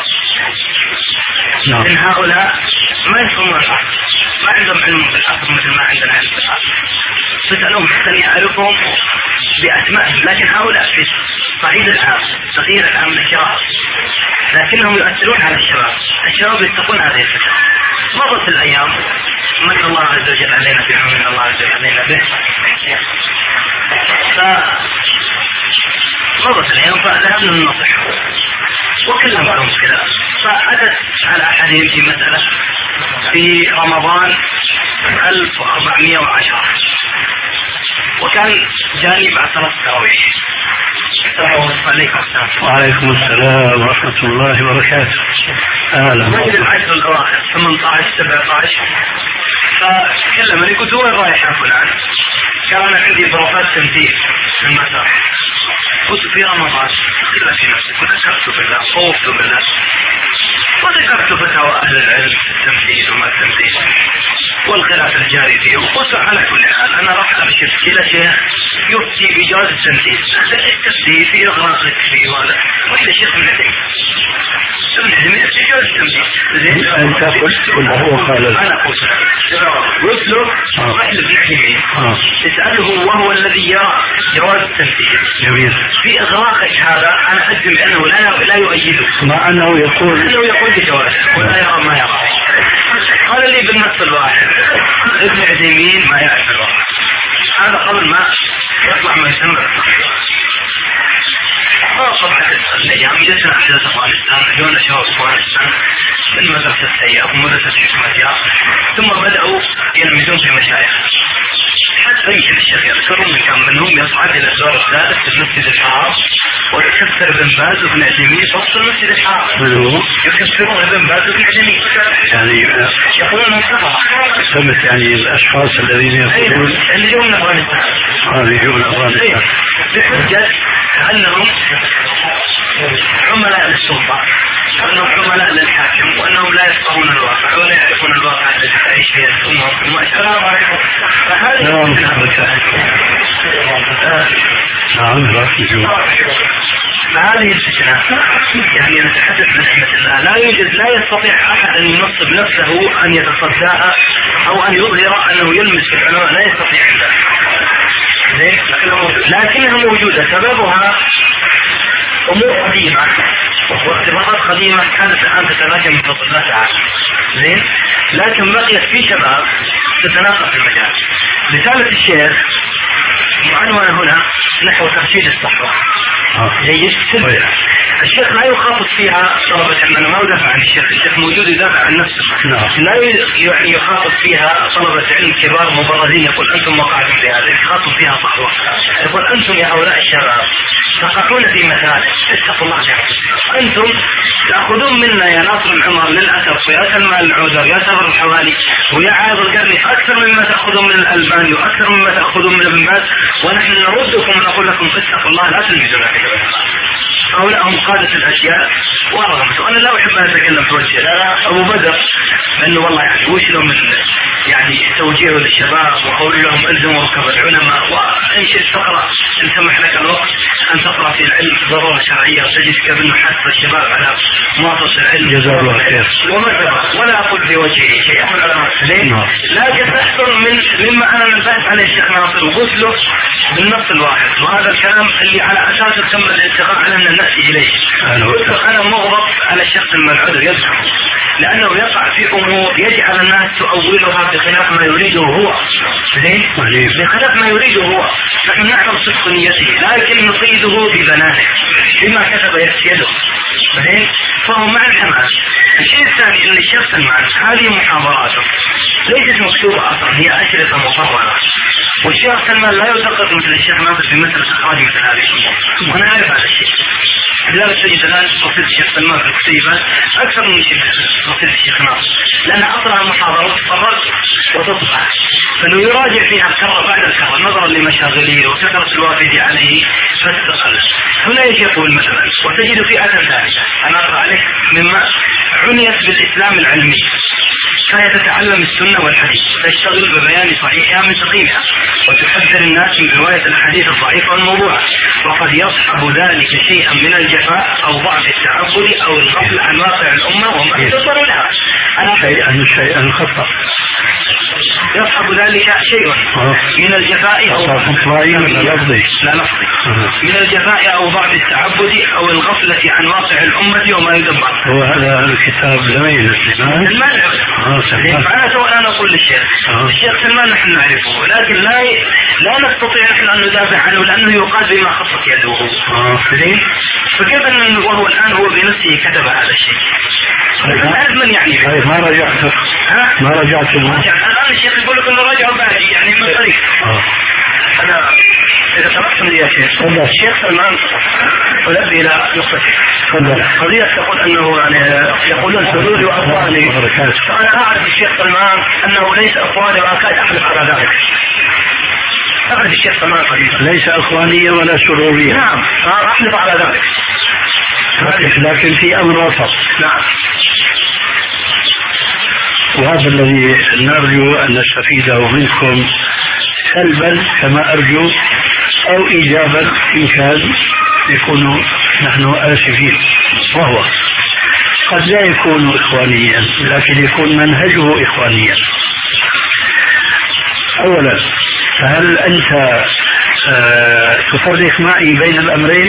[SPEAKER 1] إن هؤلاء ما يفهمون العصر، ما عندهم علم بالعصر مثل ما عندنا علم بالعصر. فسألهم حتى يعرفهم بأسمائهم، لكن هؤلاء في صعيد العام صغير العام من الشباب لكنهم يؤثرون على الشباب، الشباب يتقون هذه الفكرة. مضت الأيام من الله عز وجل علينا بهم من الله عز وجل علينا به، فمضت الأيام فذهبنا ننصحهم وكلمتهم كذا. فأتت على أحدهم في مسألة في رمضان ألف وأربعمائة وعشرة، وكان جاني بعد ثلاث تراويح.
[SPEAKER 2] وعليكم السلام ورحمة الله وبركاته. أهلا.
[SPEAKER 1] مجد العشر الأواخر ثمانية عشر سبعة عشر، فكلمني قلت وين رايح يا فلان؟ قال أنا عندي بروفات تمثيل في المسرح. قلت في رمضان إلا في نفسي وذكرت بالله خوفت بالله وذكرت فتاوى أهل العلم في التمثيل وما التمثيل والخلاف الجاري فيه. وقلت على كل حال أنا راح أرشد إلى شيخ يفتي بجواز التمثيل، التمثيل في إغراقك فيه وهذا وإحنا شيخ ابن عثيمين ابن عثيمين في جواز التمثيل.
[SPEAKER 2] أنت قلت ولا هو قال؟
[SPEAKER 1] أنا قلت قلت له روح لابن عثيمين اسأله وهو الذي يرى جواز التمثيل.
[SPEAKER 2] جميل.
[SPEAKER 1] في إغراقك هذا أنا أجزم بأنه لا لا يؤيده،
[SPEAKER 2] مع أنه يقول
[SPEAKER 1] أنه يقول بجوازه ولا يرى ما يرى. قال لي بالنص الواحد ابن عثيمين ما يعرف الواقع. هذا قبل ما يطلع ما يسمى طبعا الأيام جلسنا أحداث أفغانستان، جونا شباب أفغانستان من مدرسة سيئة ومدرسة حكمة، ثم بدأوا يلمزون في المشايخ حتى طيب الشيخ يذكر من كان منهم يصعد الى الدور الثالث في المسجد الحرام ويكفر ابن باز وابن عثيمين فوق المسجد الحرام. يكفرون ابن باز وابن عثيمين يعني يقولون من كفر.
[SPEAKER 2] سمت يعني الاشخاص الذين يقولون
[SPEAKER 1] اللي يجون من افغانستان.
[SPEAKER 2] اه يجون من افغانستان.
[SPEAKER 1] بحجة انهم عملاء للسلطة، انهم عملاء للحاكم، وانهم لا يفقهون الواقع ولا يعرفون الواقع الذي تعيش فيه الامة والسلام عليكم. فهذه الفتنة يعني نتحدث بنعمة الله، لا يوجد لا يستطيع احد ان ينصب نفسه ان يتصداها او ان يظهر انه يلمس في العلماء، لا يستطيع ذلك. لكنها موجودة، سببها امور قديمة واختبارات قديمة كانت الان تتراكم من فضل الله تعالى. زين، لكن بقيت في شباب تتناقض في المجال. رسالة الشيخ معنونة هنا نحو ترشيد الصحوة. جيد. الشيخ لا يخاطب فيها طلبة العلم، ما يدافع عن الشيخ، الشيخ موجود يدافع عن نفسه. لا يعني يخاطب فيها طلبة علم كبار مبرزين يقول أنتم وقعتم في هذا، يخاطب فيها صحوة، يقول أنتم يا هؤلاء الشباب تقعون في مسائل اتقوا الله جل. أنتم تأخذون منا يا ناصر العمر للأسف ويا سلمان العودة ويا سفر الحوالي ويا عايض القرني أكثر مما تأخذون من الألباني وأكثر مما تأخذون من ابن باز، ونحن نردكم ونقول لكم اتقوا الله لا تلمزوا ذلك. هؤلاء هم قادة الأشياء ورغمت. وأنا لا أحب أن أتكلم في وجه أبو بدر لأنه والله يعني وش له من يعني توجيهه للشباب وقول لهم ألزموا ركب العلماء وإنشئ تقرأ إن سمح لك الوقت أن تقرأ في العلم ضرورة شرعية وتجد كيف أنه حث الشباب على مواطنة العلم
[SPEAKER 2] جزاه الله خير
[SPEAKER 1] ولا أقول في وجهه شيء لكن أحسن من مما أنا من بحث عليه الشيخ ناصر وقلت له بالنص الواحد، وهذا الكلام اللي على أساسه تم الاتفاق على أن نأتي إليه. أنا مغضب على الشخص الملعون يذكر لأنه يقع في أمور يجعل الناس تؤولها بخلاف ما يريده هو. بخلاف ما يريده هو، نحن نعلم صدق نيته لكن نصيده ببنانه بما كتب يده. فهو مع الحماس. الشيء الثاني أن الشيخ سلمان هذه محاضراته ليست مكتوبة أصلا، هي أشرطة مصورة، والشيخ سلمان لا يدقق مثل الشيخ ناصر في مسألة إخراج مثل هذه الأمور، وأنا أعرف هذا الشيء. لذلك تجد الآن رصيد الشيخ سلمان في الكتيبات أكثر من رصيد الشيخ ناصر، لأن أصلها المحاضرة تفرغ وتطبع، فإنه يراجع فيها الكرة بعد الكرة نظرا لمشاغله وكثرة الوافد عليه فاستقل. هنا يجي يقول مثلا وتجد فئة ثالثة أنا أقرأ عليك مما عنيت بالإسلام العلمي، فهي تتعلم السنة والحديث وتشتغل ببيان صحيحها من سقيمها وتحذر الناس من رواية الحديث الضعيف والموضوع، وقد يصحب ذلك شيئا من الجفاء أو ضعف التعبد أو الغفل عن واقع الأمة وما يتصل لها.
[SPEAKER 2] شيئا شيئا خطأ
[SPEAKER 1] يصحب ذلك شيء من الجفاء أو من الجفاء أو ضعف التعبد أو الغفلة عن واقع الأمة وما يدبر.
[SPEAKER 2] هو هذا الكتاب لمين سلمان؟
[SPEAKER 1] سلمان معناته أنا نقول للشيخ الشيخ سلمان نحن نعرفه لكن لا لا نستطيع نحن أن ندافع عنه لأنه يقال بما خطت يده. زين، فكيف أن وهو الآن هو بنفسه كتب هذا الشيء؟ أعرف من يعني
[SPEAKER 2] به. ما رجعت ما رجعت
[SPEAKER 1] الآن الشيخ يقول لك أنه رجعوا بعدي يعني من طريق. أنا إذا سمحتم لي يا شيخ الشيخ سلمان ألبي إلى نقطة قضية تقول أنه يعني يقولون حدود وأخواني، فأنا أعرف الشيخ سلمان أنه ليس أخواني وأكاد أحلف على ذلك. أعرف الشيخ سلمان قريبا
[SPEAKER 2] ليس أخوانية ولا سرورية.
[SPEAKER 1] نعم أحلف على ذلك،
[SPEAKER 2] لكن في أمر وسط.
[SPEAKER 1] نعم،
[SPEAKER 2] وهذا الذي نرجو أن نستفيده منكم سلبا كما أرجو أو إيجابا إن كان يكون نحن آسفين، وهو قد لا يكون إخوانيا لكن يكون منهجه إخوانيا. أولا، فهل أنت آه تفرق معي بين الأمرين؟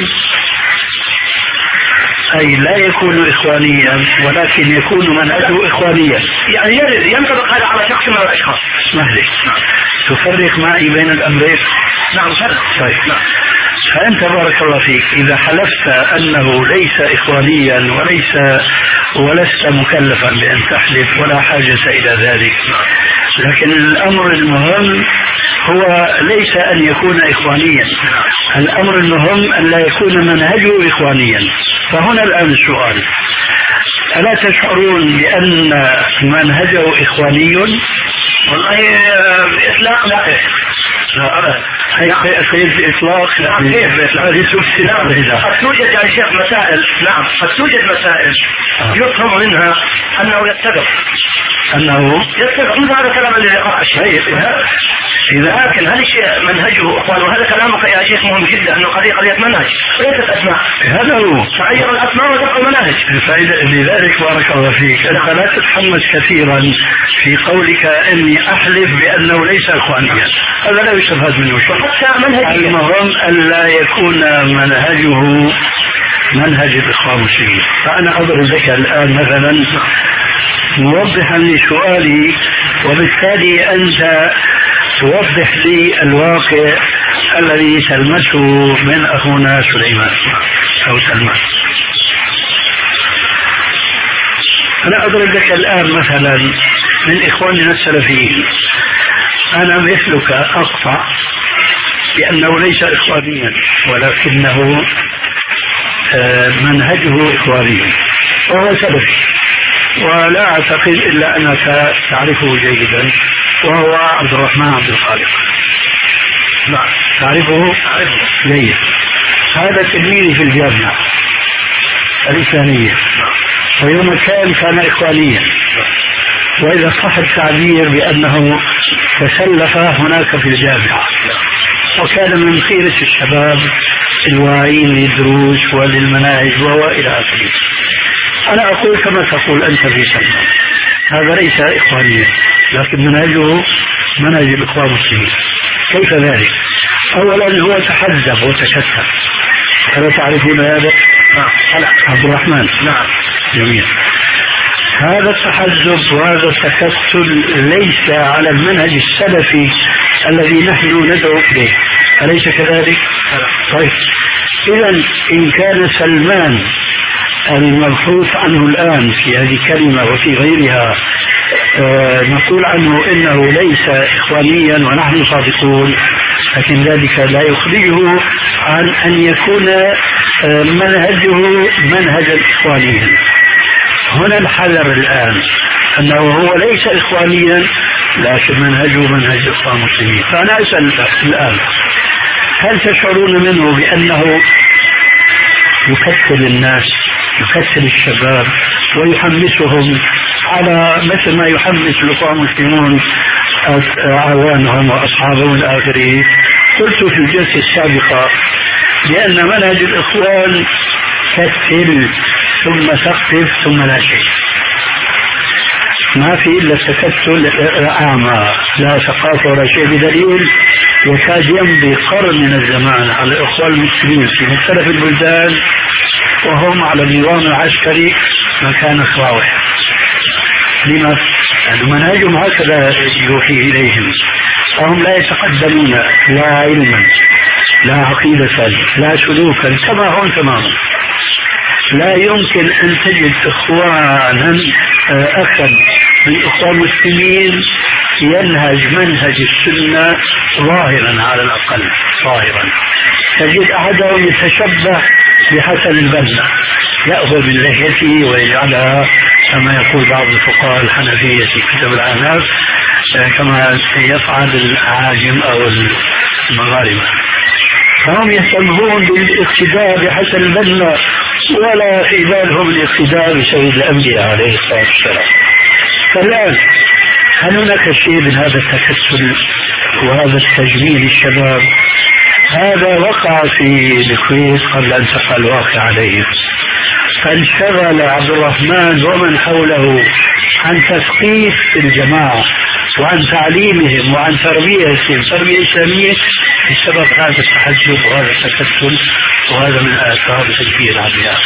[SPEAKER 2] أي لا يكون إخوانيا ولكن يكون منهجه إخوانيا،
[SPEAKER 1] يعني ينطبق هذا على شخص من الأشخاص.
[SPEAKER 2] مهلك تفرق معي بين الأمرين؟
[SPEAKER 1] نعم فرق.
[SPEAKER 2] طيب نعم. فأنت بارك الله فيك إذا حلفت أنه ليس إخوانيا وليس ولست مكلفا بأن تحلف ولا حاجة إلى ذلك، لكن الأمر المهم هو ليس أن يكون إخوانيا، الأمر المهم أن لا يكون منهجه إخوانيا. فهنا الآن السؤال: ألا تشعرون بأن منهجه إخواني؟
[SPEAKER 1] والله بإطلاق لا.
[SPEAKER 2] هي كيف بإطلاق؟
[SPEAKER 1] قد توجد يا شيخ مسائل، نعم قد توجد مسائل يفهم منها أنه يتفق
[SPEAKER 2] أنه
[SPEAKER 1] يتفق من هذا الكلام الذي قرأ الشيخ. لكن هل الشيء منهجه إخوان؟ وهذا كلامك يا شيخ مهم جدا، أنه قضية قضية منهج وليست أسماء.
[SPEAKER 2] هذا هو
[SPEAKER 1] تغير الأسماء وتبقى المناهج.
[SPEAKER 2] لذلك بارك الله فيك أنت لا تتحمس كثيرا في قولك إني أحلف بأنه ليس إخوانيا، هذا لا يستفاد منه شيء.
[SPEAKER 1] حتى منهجيا
[SPEAKER 2] المهم ألا يكون منهجه منهج الإخوان المسلمين. فأنا أضرب لك الآن مثلا موضحا لسؤالي، وبالتالي أنت توضح لي الواقع الذي تلمسه من أخونا سليمان أو سلمان. أنا أضرب لك الآن مثلا من إخواننا السلفيين، أنا مثلك أقطع بأنه ليس إخوانيا ولكنه منهجه إخواني وهو سلفي، ولا أعتقد إلا أنك تعرفه جيدا، وهو عبد الرحمن عبد الخالق. نعم تعرفه؟ تعرفه جيد. هذا تلميذي في الجامعة الإسلامية، ويوم كان كان إخوانيا، وإذا صح التعبير بأنه تسلف هناك في الجامعة، وكان من خيرة الشباب الواعين للدروس وللمناهج وإلى آخره. أنا أقول كما تقول أنت في سلمان، هذا ليس إخوانيا لكن منهجه منهج الإخوان المسلمين. كيف ذلك؟ أولا هو تحزب وتكتل، ألا تعرفون هذا؟
[SPEAKER 1] نعم.
[SPEAKER 2] عبد الرحمن.
[SPEAKER 1] نعم.
[SPEAKER 2] جميل. هذا التحزب وهذا التكتل ليس على المنهج السلفي الذي نحن ندعو إليه، أليس كذلك؟ طيب إذا إن كان سلمان المبحوث عنه الآن في هذه الكلمة وفي غيرها آه نقول عنه إنه ليس إخوانيا ونحن صادقون، لكن ذلك لا يخرجه عن أن يكون آه منهجه منهجا إخوانيا. هنا الحذر الآن أنه هو ليس إخوانيا لكن منهجه منهج الإخوان المسلمين. فأنا أسأل الآن: هل تشعرون منه بأنه يكتل الناس، يكتل الشباب ويحمسهم على مثل ما يحمس الإخوان المسلمون أعوانهم وأصحابهم الآخرين؟ قلت في الجلسة السابقة بأن منهج الإخوان كتل ثم تخفف ثم لا شيء، ما في إلا التكتل أعمى لا ثقافة ولا شيء، بدليل يكاد يمضي قرن من الزمان على الإخوان المسلمين في مختلف البلدان وهم على النظام العسكري مكان الصواوح. لما؟ لأن منهجهم هكذا يوحي إليهم، فهم لا يتقدمون لا علما لا عقيدة لا سلوكا كما هم تماما. لا يمكن أن تجد إخوانا أخا من إخوان المسلمين ينهج منهج السنة ظاهرا، على الأقل ظاهرا. تجد أحدهم يتشبه بحسن البنا، يأخذ من لحيته ويجعلها كما يقول بعض الفقهاء الحنفية في كتب العناف كما يفعل العاجم أو المغاربة. فهم يهتمون بالاقتداء بحسن البنا ولا في بالهم الاقتداء بسيد الأنبياء عليه الصلاة والسلام. فالآن هل هناك شيء من هذا التكتل وهذا التجميل الشباب؟ هذا وقع في الكويت قبل أن تقع الواقع عليه، فانشغل عبد الرحمن ومن حوله عن تثقيف الجماعة وعن تعليمهم وعن تربيتهم تربية إسلامية بسبب هذا التحزب وهذا التكتل، وهذا من آثار تجفير العبيات.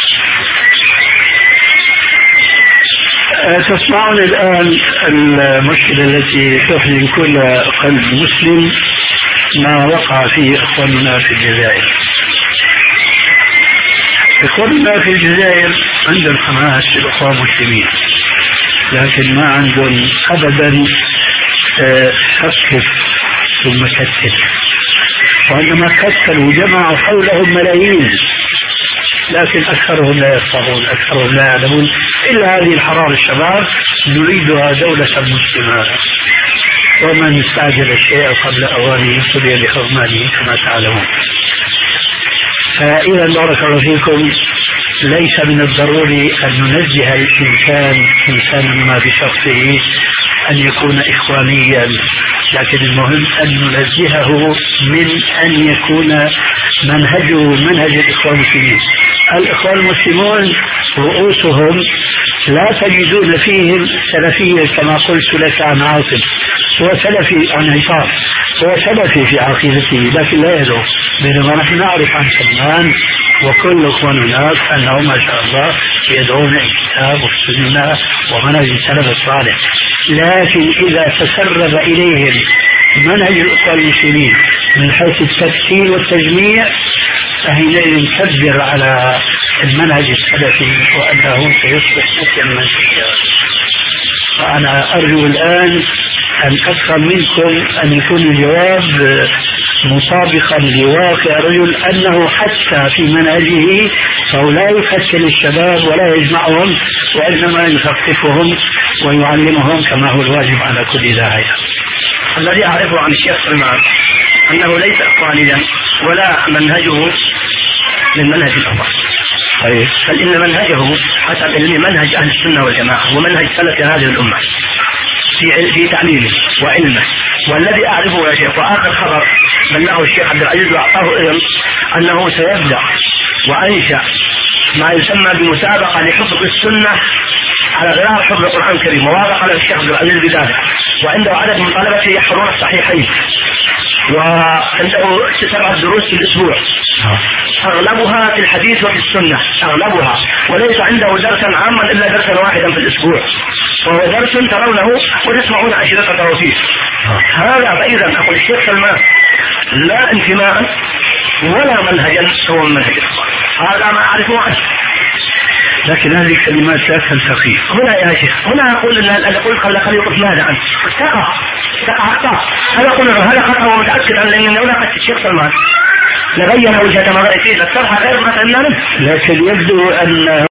[SPEAKER 2] تسمعون الآن المشكلة التي تحزن كل قلب مسلم، ما وقع فيه إخواننا في الجزائر. إخواننا في الجزائر عندهم حماس للإخوان المسلمين، لكن ما عندهم أبدا تخفف ثم كتل، وعندما كتلوا جمعوا حولهم ملايين، لكن أكثرهم لا يفقهون، أكثرهم لا يعلمون إلا هذه الحرارة. الشباب نريدها دولة مسلمة، ومن استعجل الشيء قبل أوانه ابتلي بحرمانه كما تعلمون. فإذا بارك الله فيكم، ليس من الضروري أن ننزه الإنسان إنسان ما بشخصه أن يكون إخوانيا، لكن المهم أن ننزهه من أن يكون منهجه منهج الإخوان المسلمين. الإخوان المسلمون رؤوسهم لا تجدون فيهم سلفية كما قلت لك عن عاصم، هو سلفي عن عصام، هو سلفي في عقيدته لكن لا يدعو، بينما نحن نعرف عن سلمان وكل إخواننا أنهم ما شاء الله يدعون الكتاب والسنة ومنهج السلف الصالح. لكن إذا تسرب إليهم منهج الإخوان المسلمين من حيث التفسير والتجميع فحينئذ نكبر على المنهج السلفي وأنه سيصبح نسيا منسيا. وأنا أرجو الآن أن أفهم منكم أن يكون الجواب مطابقا لواقع رجل، أنه حتى في منهجه فهو لا يفكر الشباب ولا يجمعهم، وإنما يثقفهم ويعلمهم كما هو الواجب على كل داعية.
[SPEAKER 1] الذي أعرفه عن الشيخ سلمان أنه ليس إخوانيا ولا منهجه من منهج الأخوان،
[SPEAKER 2] طيب.
[SPEAKER 1] بل إن منهجه حسب علمي منهج أهل السنة والجماعة ومنهج سلف هذه الأمة في في تعليمه وعلمه. والذي أعرفه يا شيخ، وآخر خبر بلغه الشيخ عبد العزيز وأعطاه إذن أنه سيبدأ وأنشأ ما يسمى بمسابقة لحفظ السنة على غرار حفظ القرآن الكريم، ووافق على الشيخ عبد العزيز بذلك، وعنده عدد من طلبته يحفظون الصحيحين، وعنده سبعة دروس في الأسبوع أغلبها في الحديث وفي السنة أغلبها، وليس عنده درسا عاما إلا درسا واحدا في الأسبوع، وهو درس ترونه وتسمعون أشرطته فيه. هذا فإذا أقول الشيخ سلمان لا انتماء ولا منهجا هو من منهج الإخوان، هذا ما أعرفه عنه.
[SPEAKER 2] لكن هذه الكلمات لا تلتقي
[SPEAKER 1] هنا يا شيخ، هنا أقول أن أقول قبل قليل قلت ماذا أنت؟ تقع تقع أخطاء. أنا أقول هذا خطأ ومتأكد أن لأن هناك الشيخ سلمان لغير وجهة نظري فيه، لكن غير مثلا منه.
[SPEAKER 2] لكن يبدو أن